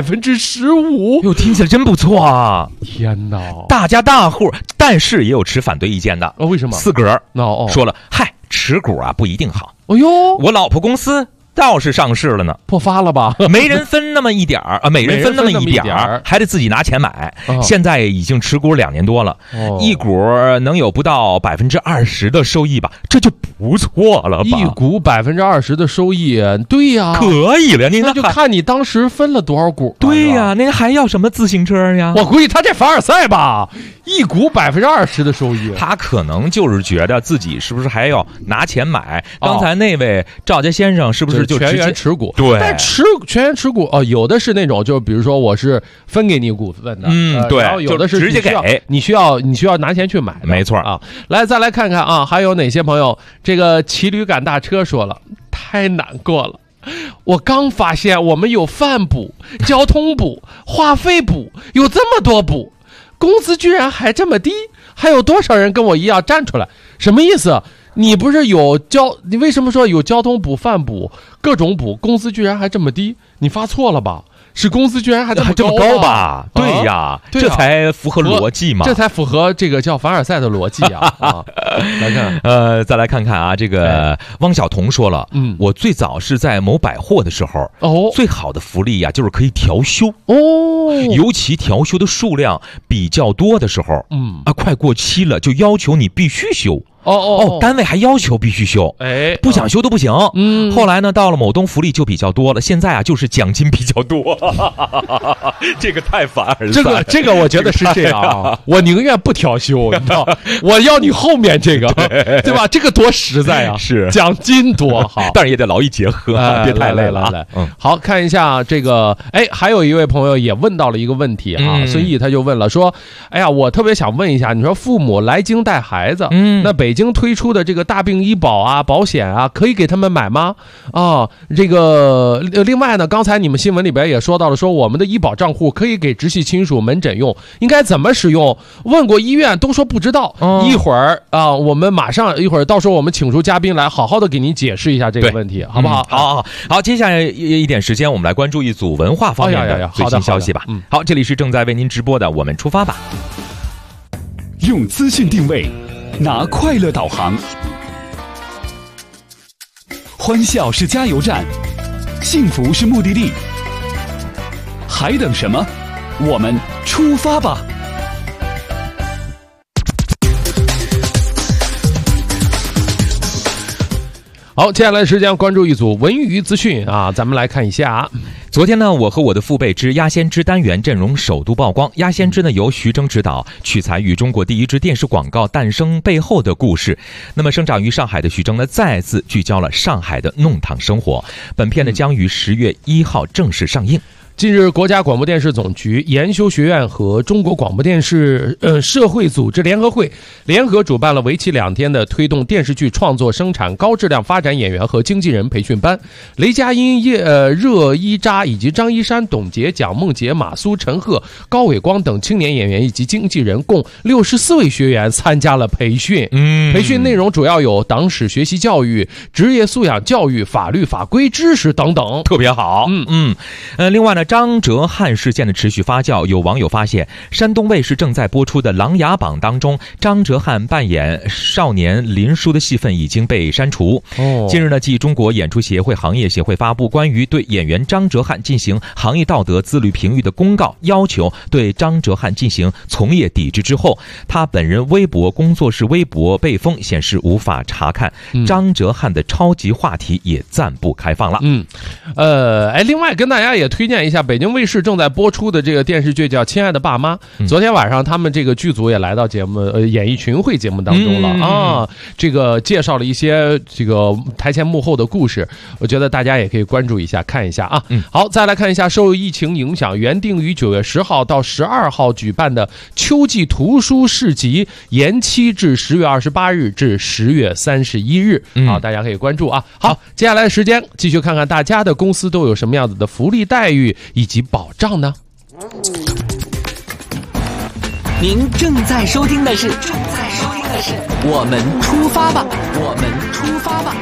15%， 哟，听起来真不错啊！ 天哪， 大家大户，但是也有持反对意见的， 为什么 ？4格说了，嗨，持股啊不一定好。 哎呦， 我老婆公司倒是上市了呢， 破发了吧？ 没人分那么一点儿啊，每人分那么一点儿，还得自己拿钱买。现在已经持股2年多了，一股能有不到20%的收益吧，这就不错了吧？ 一股20%的收益，对呀， 可以了。 那就看你当时分了多少股。 对呀，您还要什么自行车呀？ 我估计他这凡尔赛吧，一股20%的收益， 他可能就是觉得自己是不是还要拿钱买？刚才那位赵家先生是不是就全员持股？ 对， 但全员持股有的是那种，就比如说我是分给你股份的， 对， 然后有的是直接给， 你需要拿钱去买， 没错啊。来，再来看看啊，还有哪些朋友？这个骑驴赶大车说了，太难过了。我刚发现我们有饭补、交通补、话费补，有这么多补，工资居然还这么低，还有多少人跟我一样站出来？什么意思？你不是你为什么说有交通补、饭补、各种补，工资居然还这么低？你发错了吧？是工资居然还这么高吧？对呀，这才符合逻辑嘛， 这才符合这个叫凡尔赛的逻辑啊！来看， 再来看看啊，这个汪晓彤说了，我最早是在某百货的时候，最好的福利呀，就是可以调休尤其调休的数量比较多的时候，快过期了，就要求你必须休。单位还要求必须休，不想休都不行。后来呢，到了某东福利就比较多了，现在啊就是奖金比较多，这个太凡尔赛了。 这个我觉得是这样啊，我宁愿不调休，你知道，我要你后面这个，对吧？这个多实在啊， 是奖金多好， 但是也得劳逸结合，别太累了啊。 好，看一下这个，还有一位朋友也问到了一个问题啊，孙毅他就问了说，哎呀，我特别想问一下，你说父母来京带孩子，那北京推出的这个大病医保啊、保险啊，可以给他们买吗？这个另外呢，刚才你们新闻里边也说到了，说我们的医保账户可以给直系亲属门诊用，应该怎么使用？问过医院都说不知道。一会儿啊，我们马上一会儿到时候我们请出嘉宾来，好好的给您解释一下这个问题，好不好？ 好，接下来一点时间，我们来关注一组文化方面的最新消息吧。好，这里是正在为您直播的，我们出发吧。 用资讯定位，拿快乐导航，欢笑是加油站，幸福是目的地，还等什么？我们出发吧！ 好，接下来时间关注一组文娱资讯啊，咱们来看一下。 昨天呢，我和我的父辈之鸭先知单元阵容首度曝光。鸭先知呢由徐峥执导，取材于中国第一支电视广告诞生背后的故事。那么生长于上海的徐峥呢，再次聚焦了上海的弄堂生活。本片呢将于10月1号正式上映。 近日，国家广播电视总局研修学院和中国广播电视社会组织联合会联合主办了为期2天的推动电视剧创作生产高质量发展演员和经纪人培训班。雷佳音、热依扎以及张一山、董洁、蒋梦婕、马苏、陈赫、高伟光等青年演员以及经纪人共64位学员参加了培训。培训内容主要有党史学习教育、职业素养教育、法律法规知识等等， 特别好。另外呢， 张哲瀚事件的持续发酵，有网友发现，山东卫视正在播出的《琅琊榜》当中，张哲瀚扮演少年林殊的戏份已经被删除。近日呢，继中国演出协会行业协会发布关于对演员张哲瀚进行行业道德自律评语的公告，要求对张哲瀚进行从业抵制之后，他本人微博、工作室微博被封，显示无法查看。张哲瀚的超级话题也暂不开放了。 另外跟大家也推荐一下北京卫视正在播出的这个电视剧叫《亲爱的爸妈》。昨天晚上他们这个剧组也来到节目演艺群会节目当中了这个介绍了一些这个台前幕后的故事，我觉得大家也可以关注一下看一下啊。好，再来看一下受疫情影响，原定于9月10号到12号举办的秋季图书市集延期至10月28日至10月31日。好，大家可以关注啊。好，接下来的时间继续看看大家的公司都有什么样子的福利待遇以及保障呢？ 您正在收听的是我们出发吧，我们出发吧。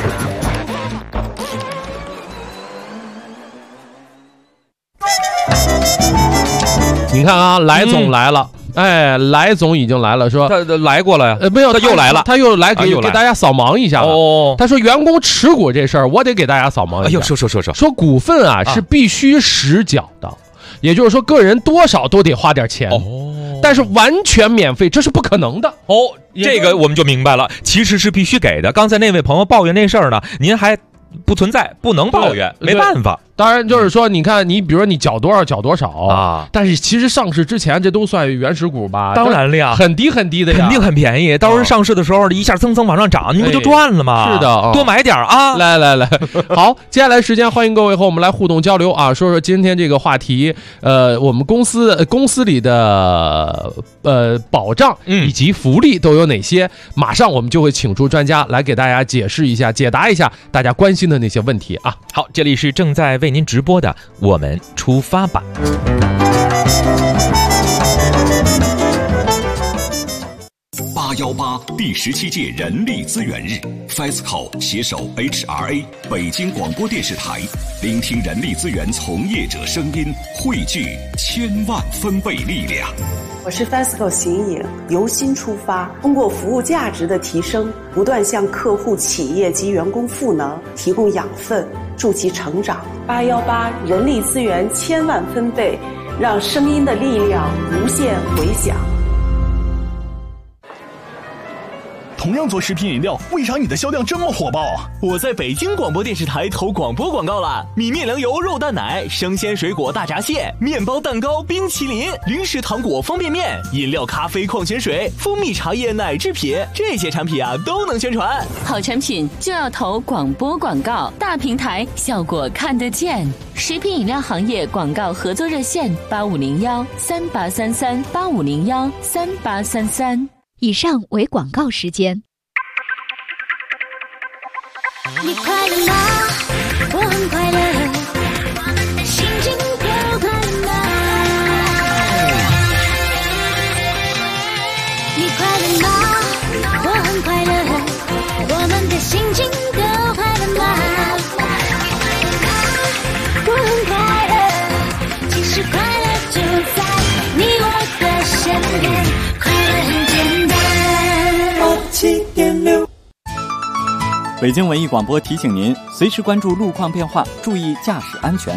你看啊，来总来了。来总已经来了，说他来过了呀？ 没有， 他又来了， 他又来给大家扫盲一下了。他说员工持股这事儿，我得给大家扫盲一下。说股份啊是必须实缴的，也就是说个人多少都得花点钱。但是完全免费，这是不可能的。 这个我们就明白了，其实是必须给的。刚才那位朋友抱怨那事儿呢，您还不存在，不能抱怨，没办法。 当然就是说，你看你比如说你缴多少缴多少啊，但是其实上市之前这都算原始股吧？ 当然了呀， 很低很低的呀， 肯定很便宜。到时候上市的时候一下蹭蹭往上涨，你不就赚了吗？ 是的， 多买点啊！ 来，好，接下来时间欢迎各位和我们来互动交流啊，说说今天这个话题，我们公司里的保障以及福利都有哪些？马上我们就会请出专家来给大家解释一下、解答一下大家关心的那些问题啊。 好，这里是正在为您直播的我们出发吧。 818第17届人力资源日 ，FESCO 携手 HRA 北京广播电视台，聆听人力资源从业者声音，汇聚1000万分贝力量。 我是 FESCO 邢颖，由心出发，通过服务价值的提升，不断向客户、企业及员工赋能，提供养分，助其成长。818人力资源1000万分贝，让声音的力量无限回响。 同样做食品饮料，为啥你的销量这么火爆啊？ 我在北京广播电视台投广播广告了，米面粮油肉蛋奶、生鲜水果大闸蟹、面包蛋糕、冰淇淋、零食糖果方便面、饮料咖啡矿泉水、蜂蜜茶叶奶制品，这些产品啊都能宣传。 好产品就要投广播广告，大平台效果看得见。食品饮料行业广告合作热线8501-3833-8501-3833。 以上为广告时间。 你快乐吗？我很快乐，我们的心情都快乐吗？你快乐吗？我很快乐，我们的心情都快乐吗？我很快乐，其实快乐就在你我的身边，快乐很简单。7.6 北京文艺广播提醒您，随时关注路况变化，注意驾驶安全。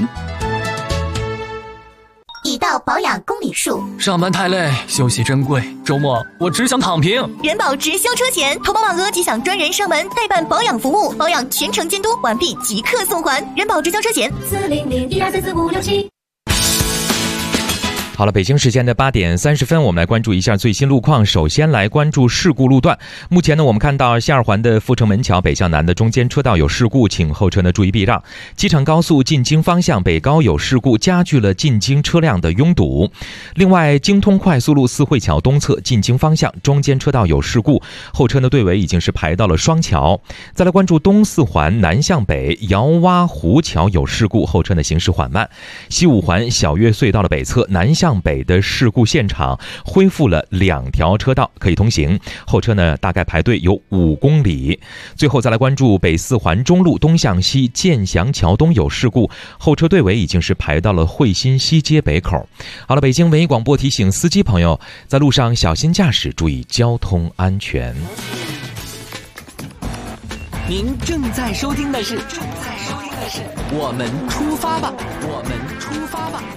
已到保养公里数， 上班太累，休息珍贵，周末我只想躺平。 人保直销车险，投保满额即享专人上门代办保养服务，保养全程监督，完毕即刻送还。人保直销车险40012344567。 好了，北京时间的8点30分，我们来关注一下最新路况。首先来关注事故路段。目前呢，我们看到西二环的阜成门桥北向南的中间车道有事故，请后车呢注意避让。机场高速进京方向北高有事故，加剧了进京车辆的拥堵。另外，京通快速路四惠桥东侧进京方向中间车道有事故，后车呢队尾已经是排到了双桥。再来关注东四环南向北窑洼湖桥有事故，后车呢行驶缓慢。西五环小岳隧道的北侧南向向北的事故现场恢复了2条车道可以通行，后车呢大概排队有5公里。最后再来关注北四环中路东向西建祥桥东有事故，后车队尾已经是排到了汇新西街北口。好了，北京文艺广播提醒司机朋友，在路上小心驾驶，注意交通安全。 您正在收听的是我们出发吧，我们出发吧。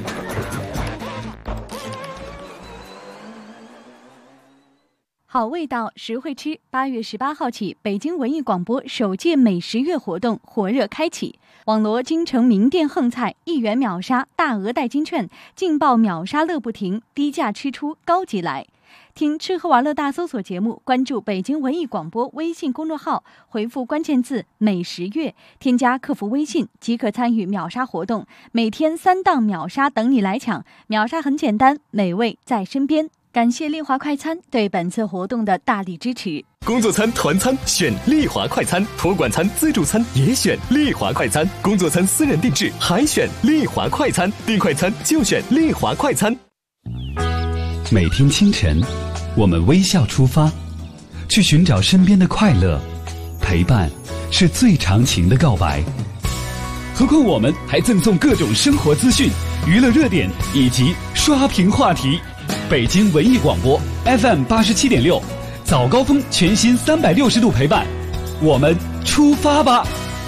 好味道，实惠吃。8月18号起，北京文艺广播首届美食月活动火热开启。网罗京城名店横菜，1元秒杀，大额代金券，劲爆秒杀乐不停，低价吃出高级来。听吃喝玩乐大搜索节目，关注北京文艺广播微信公众号，回复关键字美食月，添加客服微信即可参与秒杀活动，每天3档秒杀等你来抢。秒杀很简单，美味在身边。感谢丽华快餐对本次活动的大力支持。 工作餐、团餐选丽华快餐，托管餐、自助餐也选丽华快餐，工作餐私人定制还选丽华快餐，订快餐就选丽华快餐。 每天清晨，我们微笑出发，去寻找身边的快乐，陪伴是最长情的告白。何况我们还赠送各种生活资讯、娱乐热点以及刷屏话题。北京文艺广播 FM 87.6，早高峰全新360度陪伴，我们出发吧！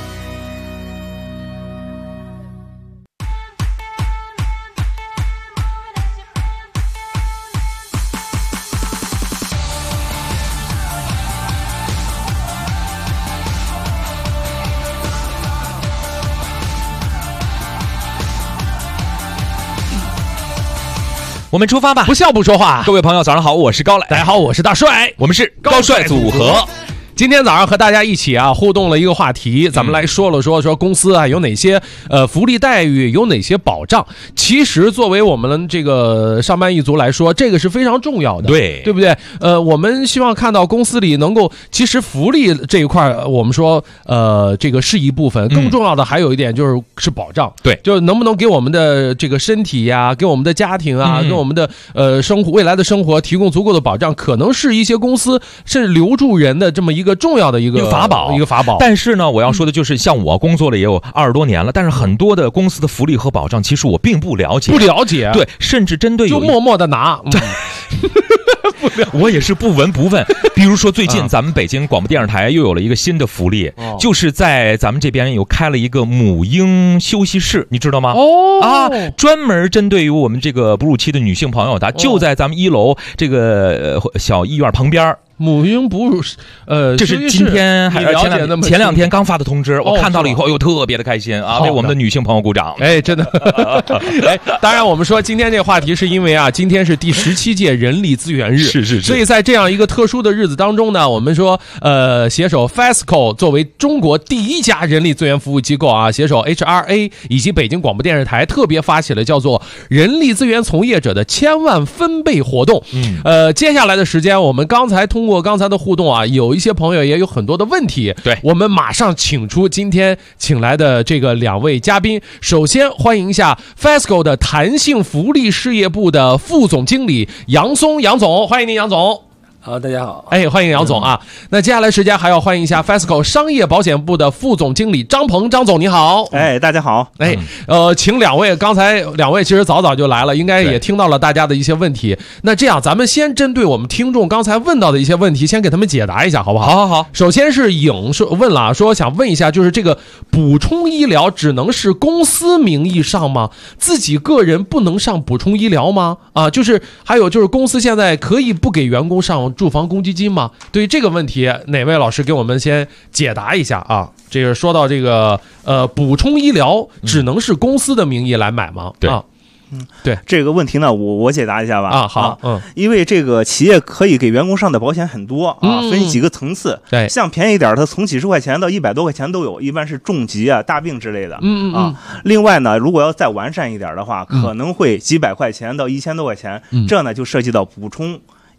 我们出发吧， 不笑不说话。 各位朋友早上好，我是高磊。 大家好，我是大帅， 我们是高帅组合。 今天早上和大家一起互动了一个话题，咱们来说了说公司有哪些福利待遇，有哪些保障。其实作为我们这个上班一族来说，这个是非常重要的，对不对？我们希望看到公司里能够，其实福利这一块我们说这个是一部分，更重要的还有一点就是保障，对，就能不能给我们的这个身体呀，给我们的家庭啊，给我们的生活未来的生活提供足够的保障，可能是一些公司甚至留住人的这么一个重要的一个法宝， 但是呢，我要说的就是，像我工作了也有20多年了，但是很多的公司的福利和保障，其实我并不了解，对，甚至针对就默默的拿， 对。我也是不闻不问。比如说最近咱们北京广播电视台又有了一个新的福利，就是在咱们这边有开了一个母婴休息室，你知道吗？专门针对于我们这个哺乳期的女性朋友的，就在咱们1楼这个小医院旁边。 母婴哺乳这是今天还是前两天刚发的通知，我看到了以后又特别的开心啊，为我们的女性朋友鼓掌。 真的。当然我们说今天这个话题是因为今天是第17届人力资源日，是，所以在这样一个特殊的日子当中呢，我们说携手 FESCO 作为中国第1家人力资源服务机构携手 HRA 以及北京广播电视台特别发起了叫做人力资源从业者的千万分贝活动。接下来的时间我们通过刚才的互动有一些朋友也有很多的问题，对，我们马上请出今天请来的这个2位嘉宾。首先欢迎一下 FESCO 的弹性福利事业部的副总经理杨松，杨总，欢迎您，杨总。 好，大家好。 欢迎杨总啊。那接下来时间还要欢迎一下 FESCO 商业保险部的副总经理张鹏，张总你好。 大家好。 请2位，刚才2位其实早就来了，应该也听到了大家的一些问题。那这样咱们先针对我们听众刚才问到的一些问题，先给他们解答一下好不好？好。首先是颖问了，说想问一下，就是这个补充医疗只能是公司名义上吗？自己个人不能上补充医疗吗？就是还有就是公司现在可以不给员工上住房公积金吗？对于这个问题，哪位老师给我们先解答一下啊？这个说到这个补充医疗只能是公司的名义来买吗？对这个问题呢，我解答一下吧。 好， 因为这个企业可以给员工上的保险很多分几个层次。对，像便宜点它从几十块钱到100多块钱都有，一般是重疾大病之类的。另外呢，如果要再完善一点的话，可能会几百块钱到1000多块钱，这呢就涉及到补充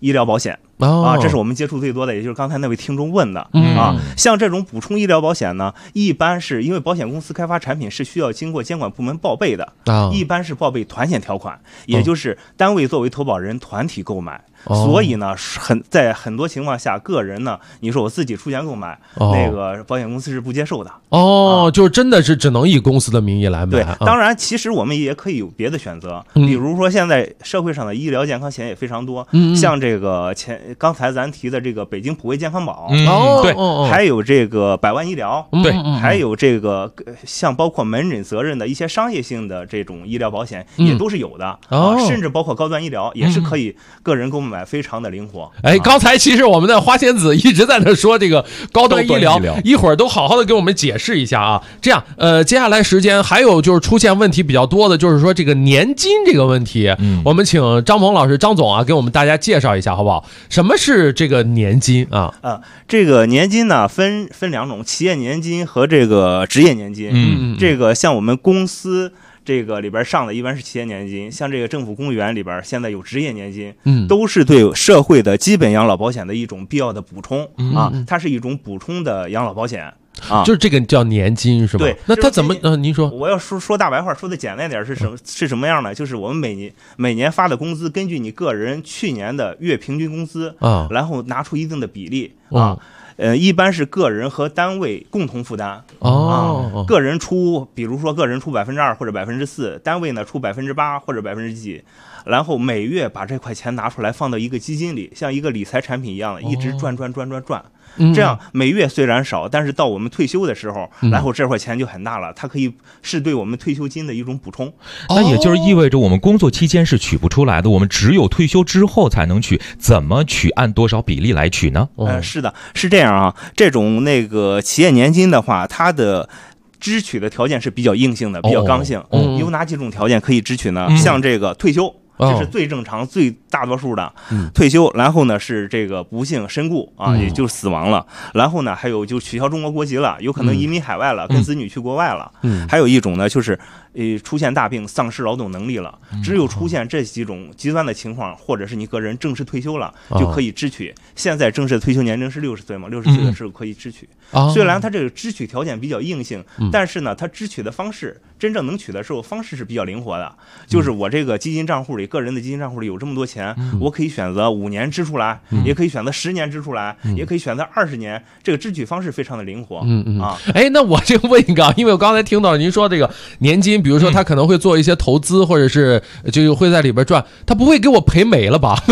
医疗保险。这是我们接触最多的，也就是刚才那位听众问的像这种补充医疗保险呢，一般是因为保险公司开发产品是需要经过监管部门报备的一般是报备团险条款，也就是单位作为投保人，团体购买。所以呢，在很多情况下，个人呢，你说我自己出钱购买，那个保险公司是不接受的。 就真的是只能以公司的名义来买。 对，当然，其实我们也可以有别的选择，比如说现在社会上的医疗健康险也非常多，像这个刚才咱提的这个北京普惠健康宝， 对， 还有这个百万医疗， 对， 还有这个像包括门诊责任的一些商业性的这种医疗保险也都是有的甚至包括高端医疗也是可以个人购买。非常的灵活。 刚才其实我们的花仙子一直在那说这个高端医疗，一会儿都好好的给我们解释一下啊。这样，接下来时间还有就是出现问题比较多的，就是说这个年金这个问题，我们请张鹏老师、张总啊，给我们大家介绍一下好不好？什么是这个年金啊？ 这个年金呢，分两种，企业年金和这个职业年金。这个像我们公司。这个里边上的一般是企业年金，像这个政府公务员里边现在有职业年金，都是对社会的基本养老保险的一种必要的补充它是一种补充的养老保险就是这个叫年金是吧？ 对， 那它怎么您说？ 我要说大白话，说的简单点是什么样呢？就是我们每年发的工资，根据你个人去年的月平均工资然后拿出一定的比例一般是个人和单位共同负担个人出，比如说个人出2%或者4%，单位呢出8%或者几，然后每月把这块钱拿出来放到一个基金里，像一个理财产品一样的，一直转。这样每月虽然少，但是到我们退休的时候，然后这块钱就很大了，它可以是对我们退休金的一种补充。 那也就是意味着我们工作期间是取不出来的，我们只有退休之后才能取，怎么取，按多少比例来取呢？ 是的，是这样啊。这种那个企业年金的话，它的支取的条件是比较硬性的，比较刚性。有哪几种条件可以支取呢？像这个退休。这是最正常、最大多数的退休，然后呢是这个不幸身故也就死亡了，然后呢还有就取消中国国籍了，有可能移民海外了，跟子女去国外了，还有一种呢就是出现大病、丧失劳动能力了，只有出现这几种极端的情况，或者是你个人正式退休了，就可以支取。现在正式的退休年龄是60岁嘛，60岁的时候可以支取。虽然它这个支取条件比较硬性，但是呢，它支取的方式，真正能取的时候方式是比较灵活的。就是我这个基金账户里，个人的基金账户里有这么多钱，我可以选择5年支出来，也可以选择10年支出来，也可以选择20年。这个支取方式非常的灵活。 那我这个问一个，因为我刚才听到您说这个年金，比如说他可能会做一些投资，或者是就会在里边赚，他不会给我赔没了吧？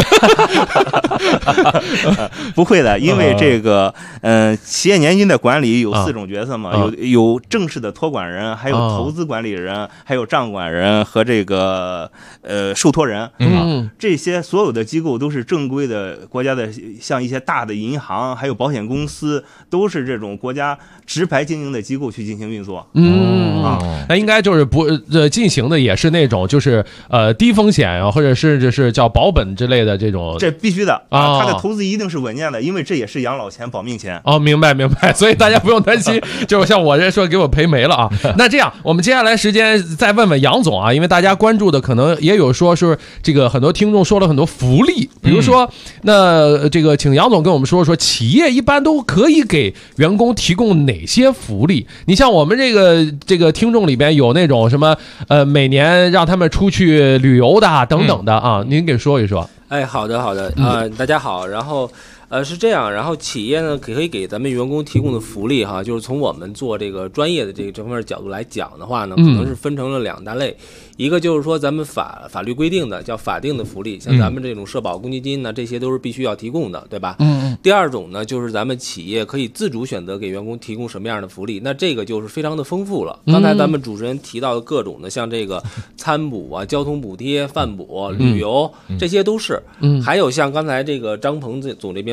不会的，因为这个企业年金的管理有4种角色嘛，有正式的托管人，还有投资管理人，还有账管人和这个受托人这些所有的机构都是正规的国家的，像一些大的银行还有保险公司都是这种国家直牌经营的机构去进行运作。 那应该就是进行的也是那种就是低风险啊，或者是叫保本之类的这种。 这必须的他的投资一定是稳健的，因为这也是养老钱、保命钱。 明白，所以大家不用担心，就像我这说给我赔没了啊。那这样，我们接下来时间再问问杨总啊，因为大家关注的可能也有说是这个很多听众说了很多福利，比如说那这个请杨总跟我们说企业一般都可以给员工提供哪些福利？你像我们这个听众里边有那种什么每年让他们出去旅游的等等的啊，您给说一说。 好的大家好，然后是这样，然后企业呢可以给咱们员工提供的福利哈，就是从我们做这个专业的这方面角度来讲的话呢，可能是分成了2大类。一个就是说咱们法律规定的叫法定的福利，像咱们这种社保、公积金呢，这些都是必须要提供的，对吧？第二种呢，就是咱们企业可以自主选择给员工提供什么样的福利，那这个就是非常的丰富了。刚才咱们主持人提到的各种的，像这个餐补啊、交通补贴、饭补、旅游，这些都是。还有像刚才这个张鹏总这边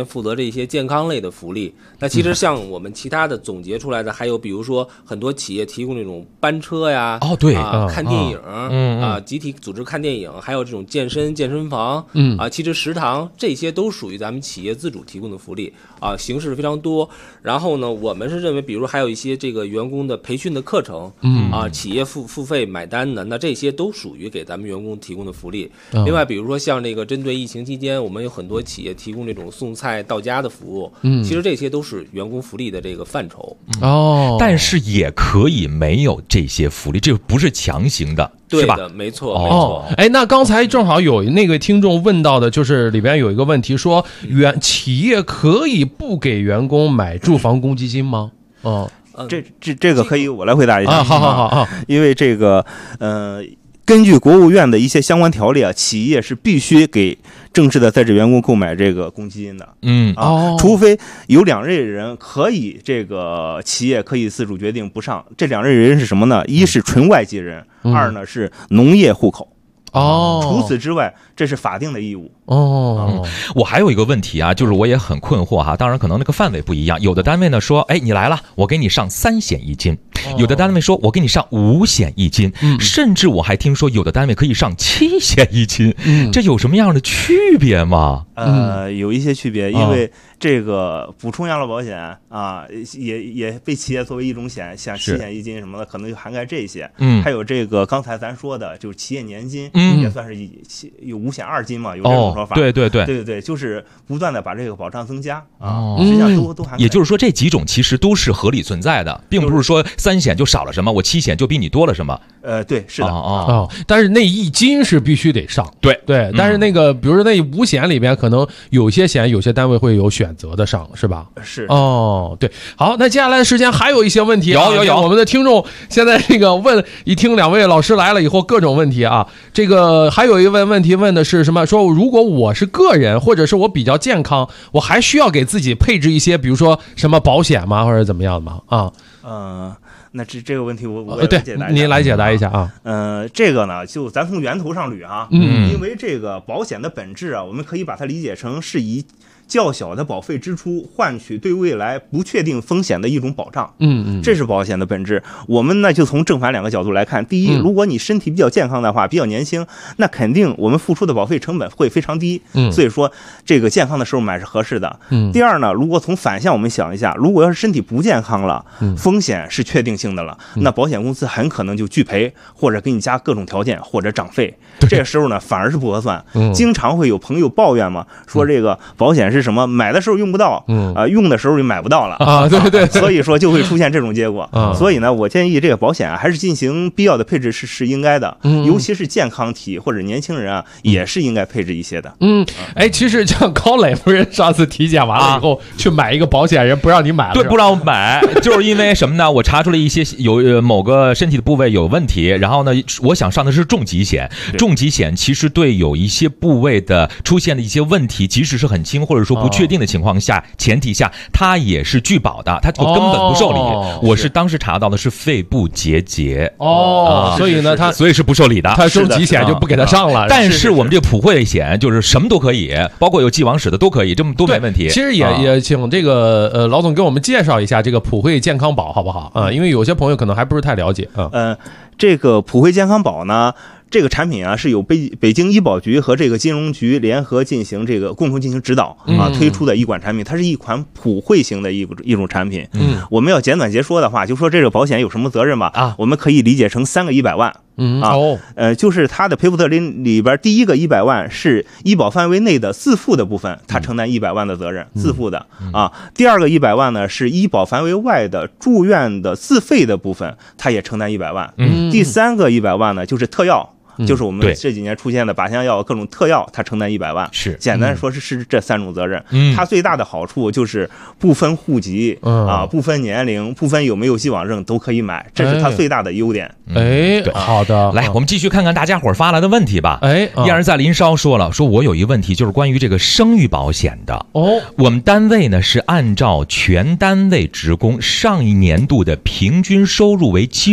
负责这一些健康类的福利。那其实像我们其他的总结出来的，还有比如说很多企业提供这种班车呀， 对看电影，集体组织看电影，还有这种健身房，其实食堂这些都属于咱们企业自主提供的福利形式非常多。然后呢，我们是认为，比如还有一些这个员工的培训的课程，企业付费买单的，那这些都属于给咱们员工提供的福利。另外，比如说像这个针对疫情期间，我们有很多企业提供这种送菜到家的服务，其实这些都是员工福利的这个范畴。 但是也可以没有这些福利，这不是强行的。 对的，没错。 那刚才正好有那个听众问到的，就是里边有一个问题说，企业可以不给员工买住房公积金吗？ 这个可以我来回答一下。 好， 因为这个根据国务院的一些相关条例企业是必须给正式的在职员工购买这个公积金的。除非有2类人可以，这个企业可以自主决定不上。这2类人是什么呢？一是纯外籍人，2呢是农业户口。除此之外，这是法定的义务。 我还有一个问题啊，就是我也很困惑哈。当然，可能那个范围不一样。有的单位呢说，你来了，我给你上3险1金；有的单位说，我给你上5险1金，甚至我还听说有的单位可以上7险1金。这有什么样的区别吗？ 有一些区别，因为这个补充养老保险也被企业作为一种险，像7险1金什么的，可能就涵盖这些。还有这个刚才咱说的，就是企业年金，也算是有5险2金嘛，有这种说法。对，就是不断的把这个保障增加实际上都涵盖。 也就是说，这几种其实都是合理存在的，并不是说3险就少了什么，我7险就比你多了什么。 对，是的。 但是那1金是必须得上。对，但是那个比如说那5险里边，可能有些险有些单位会有选择的上，是吧？ 是。 对。好，那接下来的时间还有一些问题有我们的听众现在这个问，一听2位老师来了以后，各种问题啊。这个还有一位问题问的是什么？说如果我是个人，或者是我比较健康，我还需要给自己配置一些，比如说什么保险吗，或者怎么样吗？ 那这个问题我来解答一下。 您来解答一下啊。 这个呢，就咱从源头上捋啊。因为这个保险的本质我们可以把它理解成是以较小的保费支出换取对未来不确定风险的一种保障。这是保险的本质。我们呢就从正反2个角度来看。第一，如果你身体比较健康的话，比较年轻，那肯定我们付出的保费成本会非常低。所以说这个健康的时候买是合适的。第二呢，如果从反向我们想一下，如果要是身体不健康了，风险是确定性的了，那保险公司很可能就拒赔，或者给你加各种条件，或者涨费。这时候呢反而是不合算。经常会有朋友抱怨嘛，说这个保险是什么，买的时候用不到，用的时候就买不到了对， 所以说就会出现这种结果。所以呢，我建议这个保险还是进行必要的配置是应该的，尤其是健康体或者年轻人也是应该配置一些的。 其实像高磊夫人上次体检完了以后去买一个保险，人不让你买了。 对，不让我买，就是因为什么呢？我查出了一些有某个身体的部位有问题，然后呢，我想上的是重疾险。重疾险其实对有一些部位的出现的一些问题，即使是很轻或者说不确定的情况下，前提下它也是拒保的，它根本不受理。我是当时查到的是肺部结节所以呢所以是不受理的。 它重疾险就不给它上了。 但是我们这个普惠险就是什么都可以，包括有既往史的都可以，这么都没问题。 其实也请这个老总给我们介绍一下这个普惠健康宝好不好因为有些朋友可能还不是太了解这个普惠健康宝呢，这个产品是由北京医保局和这个金融局联合进行共同进行指导推出的一款产品。它是一款普惠型的一种产品。我们要简短截说的话，就说这个保险有什么责任吧我们可以理解成3个100万。就是它的赔付责任里边，第一个100万是医保范围内的自付的部分，它承担100万的责任，自付的第二个100万呢是医保范围外的住院的自费的部分，它也承担100万。第3个100万呢就是特药。就是我们这几年出现的靶向药各种特药，它承担100万。 是简单说是这3种责任。它最大的好处就是不分户籍不分年龄，不分有没有既往症都可以买，这是它最大的优点。 好的， 来我们继续看看大家伙发来的问题吧。一而再林梢说了，说我有一个问题，就是关于这个生育保险的。我们单位呢是按照全单位职工上一年度的平均收入为基数，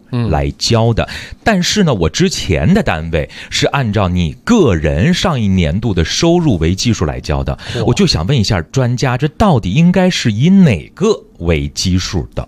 来交的。但是呢，我之前的单位是按照你个人上一年度的收入为基数来交的。我就想问一下专家，这到底应该是以哪个为基数的？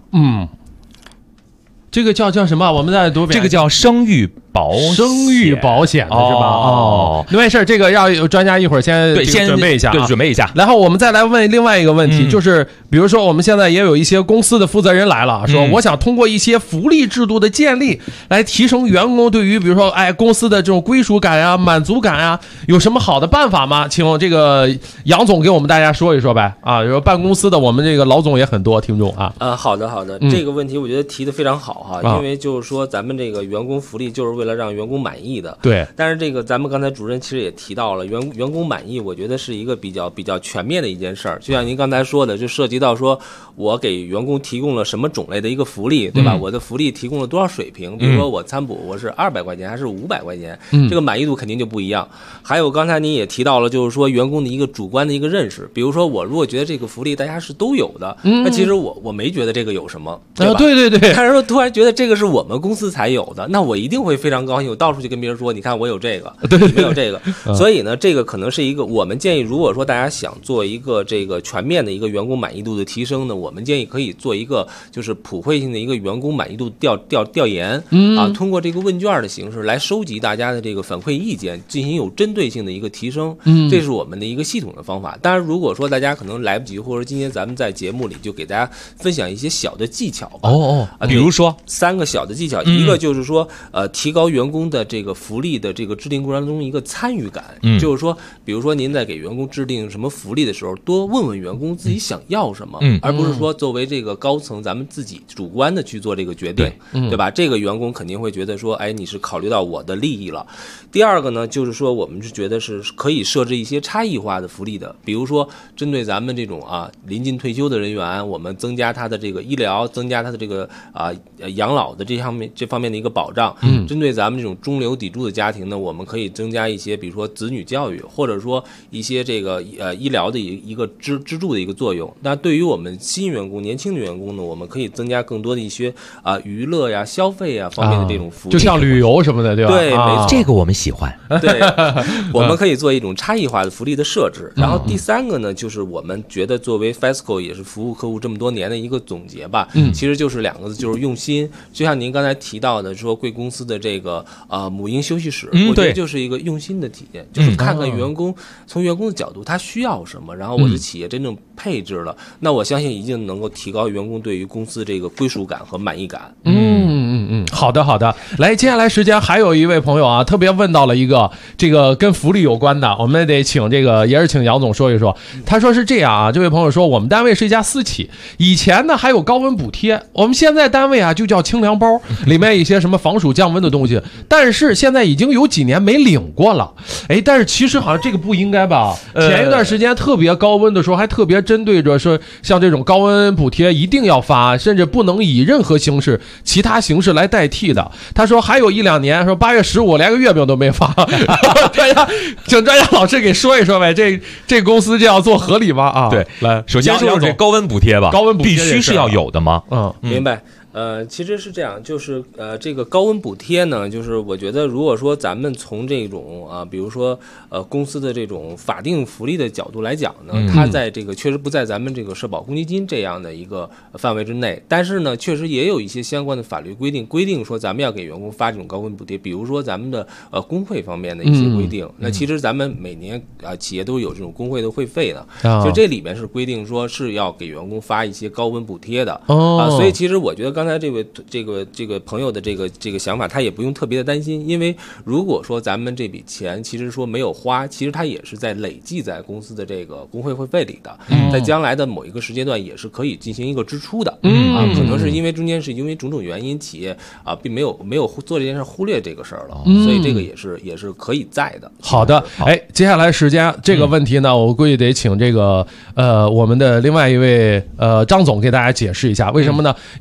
这个叫什么？我们再读遍。 这个叫生育保险的是吧？没事，这个要专家一会儿先准备一下， 准备一下。 然后我们再来问另外一个问题，就是比如说我们现在也有一些公司的负责人来了，说我想通过一些福利制度的建立来提升员工对于比如说公司的这种归属感啊、满足感啊，有什么好的办法吗？请这个杨总给我们大家说一说呗。比如办公司的我们这个老总也很多听众啊。 好的，这个问题我觉得提的非常好哈，因为就是说咱们这个员工福利就是为了让员工满意的。 对。 但是这个咱们刚才主任其实也提到了，员工满意，我觉得是一个比较全面的一件事儿。就像您刚才说的，就涉及到说我给员工提供了什么种类的一个福利，对吧？我的福利提供了多少水平？比如说我餐补我是200块钱还是500块钱，这个满意度肯定就不一样。还有刚才您也提到了，就是说员工的一个主观的一个认识。比如说我如果觉得这个福利大家是都有的，那其实我没觉得这个有什么，对吧？ 对。 但是说突然觉得这个是我们公司才有的，那我一定会非常高兴，我到处去跟别人说，你看我有这个，你没有这个。所以呢，这个可能是一个我们建议，如果说大家想做一个这个全面的一个员工满意度的提升呢，我们建议可以做一个就是普惠性的一个员工满意度调研通过这个问卷的形式来收集大家的这个反馈意见，进行有针对性的一个提升。这是我们的一个系统的方法。当然，如果说大家可能来不及，或者今天咱们在节目里就给大家分享一些小的技巧吧。 比如说 3个小的技巧，一个就是说提高员工的这个福利的这个制定过程中一个参与感，就是说比如说您在给员工制定什么福利的时候，多问问员工自己想要什么，而不是说作为这个高层咱们自己主观的去做这个决定，对吧？这个员工肯定会觉得说，你是考虑到我的利益了。第二个呢，就是说我们是觉得是可以设置一些差异化的福利的，比如说针对咱们这种临近退休的人员，我们增加他的这个医疗，增加他的这个养老的这方面的一个保障。针对咱们这种中流砥柱的家庭呢，我们可以增加一些，比如说子女教育，或者说一些这个医疗的一个支柱的一个作用。那对于我们新员工、年轻的员工呢，我们可以增加更多的一些娱乐呀、消费呀方面的这种福利， 就像旅游什么的，对吧？ 对，没错， 这个我们喜欢。 对，我们可以做一种差异化的福利的设置。然后第3个呢，就是我们觉得作为 FESCO 也是服务客户这么多年的一个总结吧。其实就是2个字，就是用心。就像您刚才提到的，说贵公司的这个母婴休息室，我觉得就是一个用心的体验，就是看看员工从员工的角度他需要什么，然后我的企业真正配置了，那我相信一定能够提高员工对于公司这个归属感和满意感。 好的，来，接下来时间还有一位朋友特别问到了一个这个跟福利有关的，我们得请也是请杨总说一说。他说是这样这位朋友说，我们单位是一家私企，以前呢还有高温补贴，我们现在单位就叫清凉包，里面一些什么防暑降温的东西，但是现在已经有几年没领过了。但是其实好像这个不应该吧？前一段时间特别高温的时候，还特别针对着说像这种高温补贴一定要发，甚至不能以任何形式其他形式来代替的。他说还有1-2年，说8月15连个月饼都没发。请专家老师给说一说呗，这公司这样做合理吗？ 对， 来， 首先说这高温补贴吧， 高温补贴必须是要有的吗？ 明白。其实是这样，就是这个高温补贴呢，就是我觉得如果说咱们从这种比如说公司的这种法定福利的角度来讲呢，它在这个确实不在咱们这个社保公积金这样的一个范围之内，但是呢，确实也有一些相关的法律规定说咱们要给员工发这种高温补贴，比如说咱们的工会方面的一些规定。那其实咱们每年企业都有这种工会的会费的，就这里面是规定说是要给员工发一些高温补贴的所以其实我觉得刚才这个朋友的这个想法，他也不用特别的担心，因为如果说咱们这笔钱其实说没有花，其实它也是在累计在公司的这个工会会费里的，在将来的某一个时间段也是可以进行一个支出的可能是因为中间是因为种种原因，企业并没有做这件事忽略这个事儿了，所以这个也是可以在的。 好的，接下来时间这个问题呢，我估计得请我们的另外一位张总给大家解释一下，为什么呢？因为现在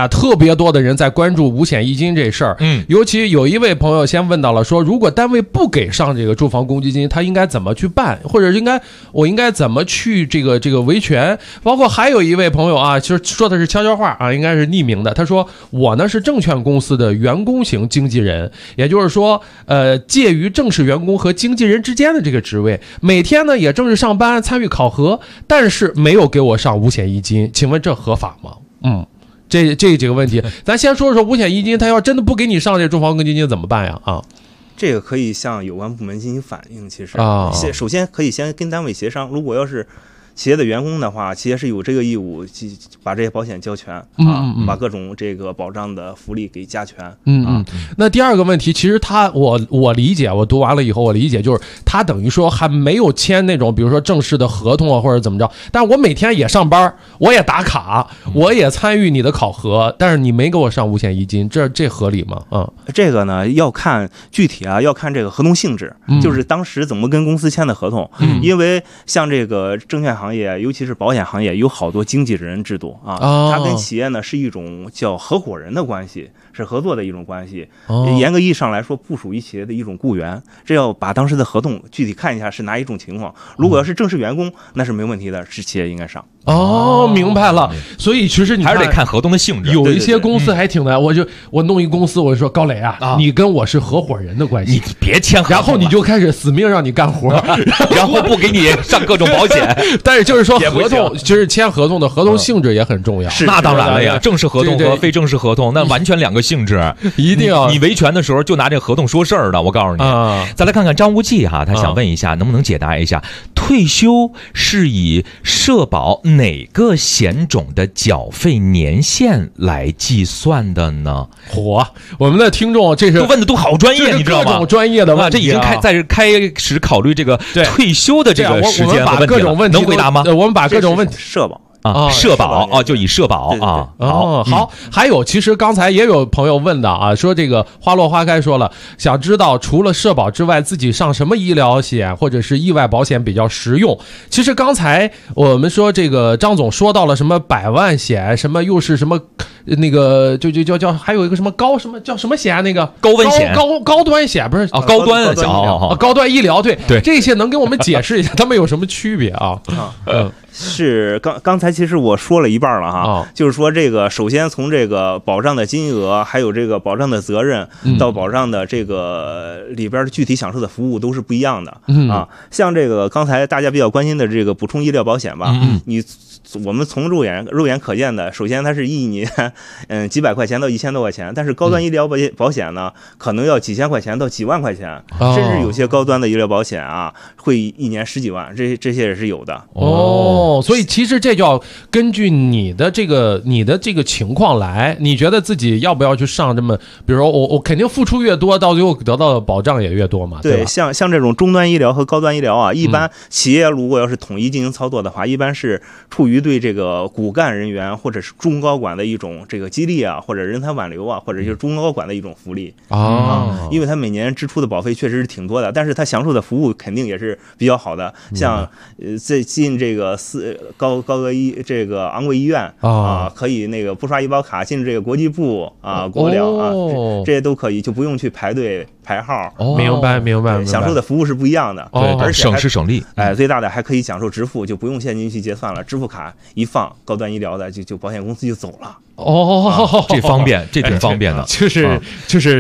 啊，特别多的人在关注五险一金这事儿。尤其有一位朋友先问到了说，如果单位不给上这个住房公积金，他应该怎么去办，或者我应该怎么去这个维权？包括还有一位朋友啊，其实说的是悄悄话啊，应该是匿名的。他说我呢是证券公司的员工型经纪人，也就是说介于正式员工和经纪人之间的这个职位，每天呢也正式上班参与考核，但是没有给我上五险一金，请问这合法吗？这几个问题，咱先说说五险一金，他要真的不给你上这住房公积金怎么办呀？ 这个可以向有关部门进行反映。其实首先可以先跟单位协商，如果要是企业的员工的话，企业是有这个义务把这些保险交全把各种这个保障的福利给加全。 那第二个问题，其实我理解，我读完了以后我理解就是他等于说还没有签那种比如说正式的合同啊或者怎么着，但我每天也上班，我也打卡，我也参与你的考核，但是你没给我上五险一金，这合理吗？ 这个呢要看具体要看这个合同性质，就是当时怎么跟公司签的合同。因为像这个证券行业，尤其是保险行业，有好多经纪人制度它跟企业呢是一种叫合伙人的关系，是合作的一种关系。严格意义上来说，不属于企业的一种雇员。这要把当时的合同具体看一下是哪一种情况。如果要是正式员工，那是没问题的，是企业应该上。 明白了。所以其实你还是得看合同的性质。 有一些公司还挺难，我弄一公司，我就说高磊啊，你跟我是合伙人的关系， 你别签合同， 然后你就开始死命让你干活， 然后不给你上各种保险。 但是就是说合同，其实签合同的合同性质也很重要。 那当然了呀，正式合同和非正式合同那完全两个性质， 一定要你维权的时候就拿这合同说事儿的。我告诉你，再来看看张无忌哈，他想问一下，能不能解答一下，退休是以社保哪个险种的缴费年限来计算的呢？ 我们的听众这是问的都好专业，你知道吗？ 各种专业的问题， 这已经开始考虑这个退休的这个时间的问题了。能回答吗？ 我们把各种问题社保。 社保就以社保好。还有，其实刚才也有朋友问的说这个花落花开说了，想知道除了社保之外，自己上什么医疗险或者是意外保险比较实用。其实刚才我们说这个张总说到了什么百万险，什么又是什么那个就叫还有一个什么叫什么险，那个高危险高端险不是高端高端医疗，对这些能给我们解释一下他们有什么区别啊？ 是刚才其实我说了一半了就是说这个首先从这个保障的金额，还有这个保障的责任，到保障的这个里边的具体享受的服务都是不一样的像这个刚才大家比较关心的这个补充医疗保险吧，我们从肉眼可见的，首先它是一年几百块钱到1000多块钱，但是高端医疗保险呢，可能要几千块钱到几万块钱，甚至有些高端的医疗保险会一年10几万，这些也是有的。 所以其实这就要根据你的这个情况来，你觉得自己要不要去上这么，比如说我肯定付出越多，到最后得到的保障也越多嘛，对吧？ 像这种中端医疗和高端医疗一般企业如果要是统一进行操作的话，一般是出于对这个骨干人员或者是中高管的一种这个激励或者人才挽留或者就是中高管的一种福利因为他每年支出的保费确实是挺多的，但是他享受的服务肯定也是比较好的，像最近这个高额这个昂贵医院可以那个不刷医保卡进这个国际部国疗这些都可以，就不用去排队排号。 明白， 享受的服务是不一样的， 而且省时省力。 最大的还可以享受支付，就不用现金去结算了，支付卡一放，高端医疗的就保险公司就走了。 这方便，这挺方便的。 就是，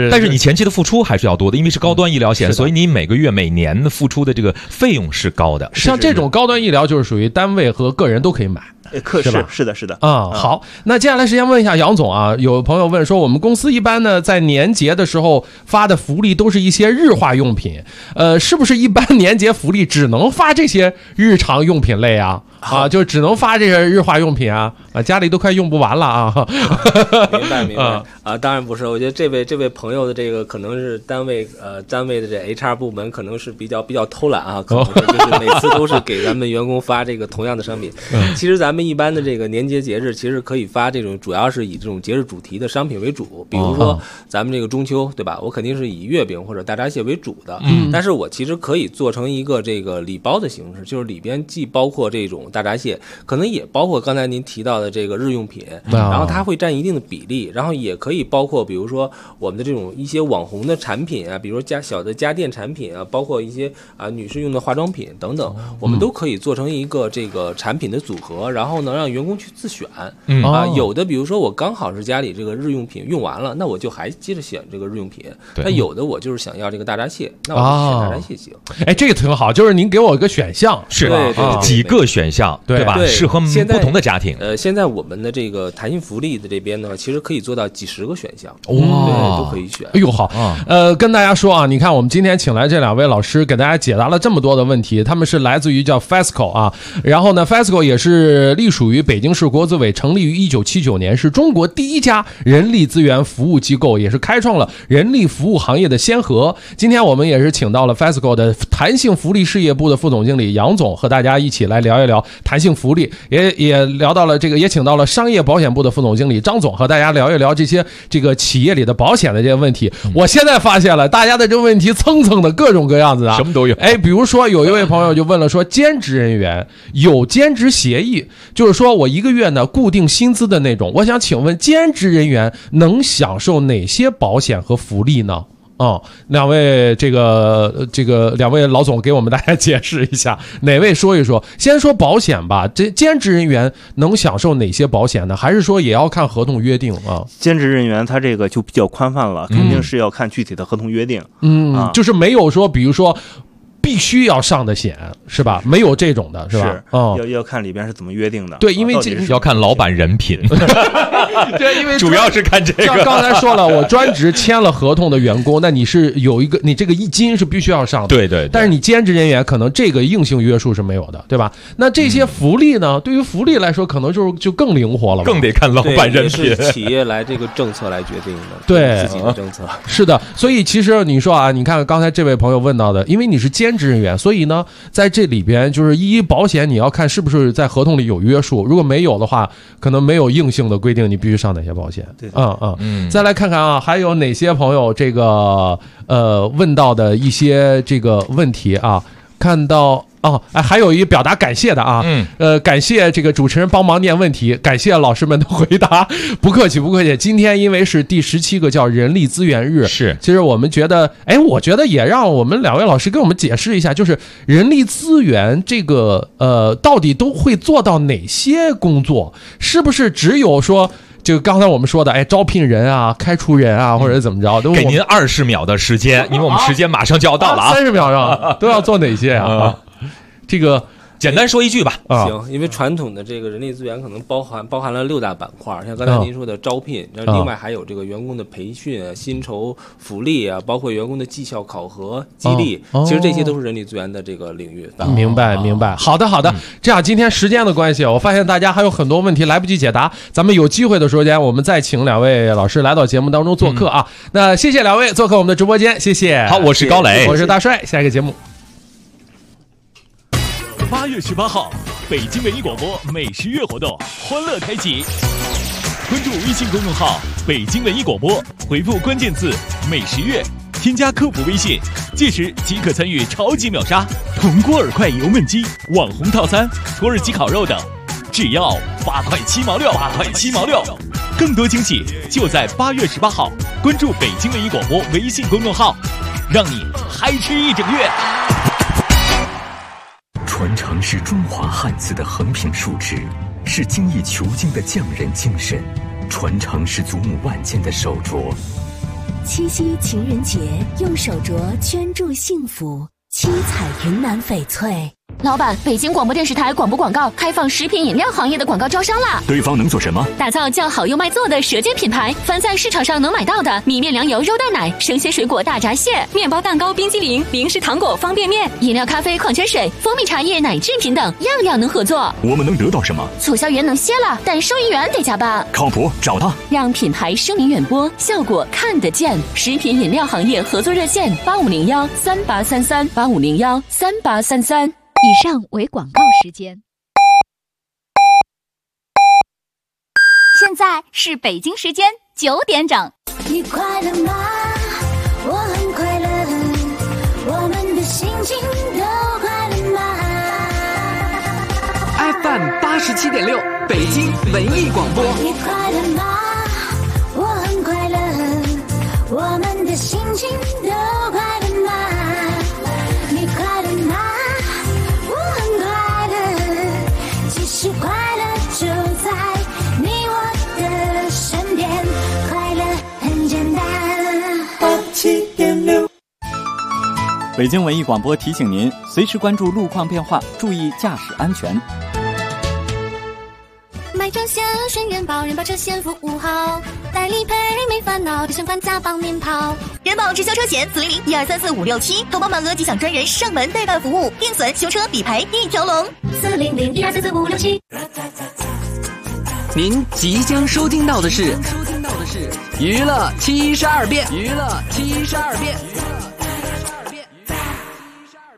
但是你前期的付出还是要多的，因为是高端医疗险，所以你每个月每年的付出的这个费用是高的。 像这种高端医疗就是属于单位和个人都可以买。 是的好，那接下来时间问一下杨总有朋友问说，我们公司一般呢在年节的时候发的福利都是一些日化用品，是不是一般年节福利只能发这些日常用品类就只能发这些日化用品家里都快用不完了明白当然不是，我觉得这位朋友的这个可能是单位的这 HR 部门可能是比较偷懒可能就是每次都是给咱们员工发这个同样的商品。其实咱们们一般的这个年节节日，其实可以发这种主要是以这种节日主题的商品为主，比如说咱们这个中秋，对吧？我肯定是以月饼或者大闸蟹为主的，但是我其实可以做成一个这个礼包的形式，就是里边既包括这种大闸蟹，可能也包括刚才您提到的这个日用品，然后它会占一定的比例，然后也可以包括比如说我们的这种一些网红的产品啊，比如说小的家电产品啊，包括一些女士用的化妆品等等，我们都可以做成一个这个产品的组合，然后能让员工去自选。有的比如说我刚好是家里这个日用品用完了，那我就还接着选这个日用品。那有的我就是想要这个大闸蟹，那我就选大闸蟹行。 哎，这个挺好，就是您给我一个选项， 是吧？几个选项，对吧？适合不同的家庭。 现在我们的这个弹性福利的这边呢，其实可以做到几十个选项， 哇， 都可以选。 哎呦，好，跟大家说啊，你看我们今天请来这2位老师，给大家解答了这么多的问题，他们是来自于叫 FESCO 啊，然后呢 FESCO 也是隶属于北京市国资委，成立于1979年，是中国第一家人力资源服务机构，也是开创了人力服务行业的先河。今天我们也是请到了 FESCO 的弹性福利事业部的副总经理杨总，和大家一起来聊一聊弹性福利，也聊到了这个，也请到了商业保险部的副总经理张总，和大家聊一聊这个企业里的保险的这些问题。我现在发现了大家的这个问题蹭蹭的各种各样子啊， 什么都有。 哎，比如说有一位朋友就问了，说兼职人员有兼职协议，就是说我一个月呢固定薪资的那种，我想请问兼职人员能享受哪些保险和福利呢？两位两位老总给我们大家解释一下，哪位说一说？先说保险吧，这兼职人员能享受哪些保险呢？还是说也要看合同约定啊？ 兼职人员他这个就比较宽泛了，肯定是要看具体的合同约定。 就是没有说，比如说必须要上的险是吧？没有这种的是吧？ 要看里边是怎么约定的。 对，因为这要看老板人品。 对，因为主要是看这个。 像刚才说了，我专职签了合同的员工，那你是有一个，你这个一金是必须要上的。 对。 但是你兼职人员可能这个硬性约束是没有的，对吧？那这些福利呢？对于福利来说，可能就更灵活了吧， 更得看老板人品。 也是企业来这个政策来决定的， 对自己的政策。 是的，所以其实你说啊，你看刚才这位朋友问到的，因为你是兼职人员，所以呢，在这里边就是保险你要看是不是在合同里有约束，如果没有的话，可能没有硬性的规定你必须上哪些保险。 对， 再来看看啊，还有哪些朋友这个问到的一些这个问题啊，看到。还有一表达感谢的啊，感谢这个主持人帮忙念问题，感谢老师们的回答，不客气不客气。今天因为是第17个叫人力资源日， 是， 其实我们觉得，我觉得也让我们2位老师给我们解释一下，就是人力资源这个到底都会做到哪些工作？是不是只有说？就刚才我们说的，招聘人啊，开除人啊，或者怎么着， 给您20秒的时间，因为我们时间马上就要到了啊 ，30秒上都要做哪些啊？这个简单说一句吧。 行，因为传统的这个人力资源可能包含了6大板块，像刚才您说的招聘，然后另外还有这个员工的培训啊、薪酬福利啊，包括员工的绩效考核、激励，其实这些都是人力资源的这个领域。 明白。好的，这样今天时间的关系，我发现大家还有很多问题来不及解答，咱们有机会的时间，我们再请2位老师来到节目当中做客啊。那谢谢2位做客我们的直播间，谢谢。 好，我是高磊， 我是大帅，下一个节目。 8月18号，北京文艺广播美食月活动欢乐开启。关注微信公众号“北京文艺广播”，回复关键字“美食月”，添加客服微信，届时即可参与超级秒杀铜锅饵块油焖鸡、网红套餐、土耳其烤肉等，只要8块7毛6，8块7毛6。更多惊喜就在8月18号，关注北京文艺广播微信公众号，让你嗨吃1整月。 传承是中华汉字的横平竖直，是精益求精的匠人精神；传承是祖母万千的手镯。 七夕情人节，用手镯圈住幸福，七彩云南翡翠。 老板，北京广播电视台广播广告开放食品饮料行业的广告招商啦！ 对方能做什么？ 打造叫好又卖座的舌尖品牌，凡在市场上能买到的米面粮油肉蛋奶、生鲜水果大闸蟹、面包蛋糕冰激凌、零食糖果方便面、饮料咖啡矿泉水、蜂蜜茶叶奶制品等，样样能合作。 我们能得到什么？ 促销员能歇了，但收银员得加班。 靠谱，找他， 让品牌声名远播，效果看得见。食品饮料行业合作热线8501383385013833。 以上为广告时间。 现在是北京时间9点整。 你快乐吗？我很快乐，我们的心情都快乐吗 ？FM 87.6，北京文艺广播。 你快乐吗？我很快乐，我们的心情都快乐吗？你快乐吗？我很快乐，其实快乐就在你我的身边，快乐很简单。 87.6，北京文艺广播提醒您，随时关注路况变化，注意驾驶安全。 买车险选人保，人保车险服务好，代理赔没烦恼，提前还价帮您跑。人保直销车险400-1234-567，投保满额即享专人上门代办服务，定损、修车、理赔一条龙。400-1234-567。 您即将收听到的是娱乐72变。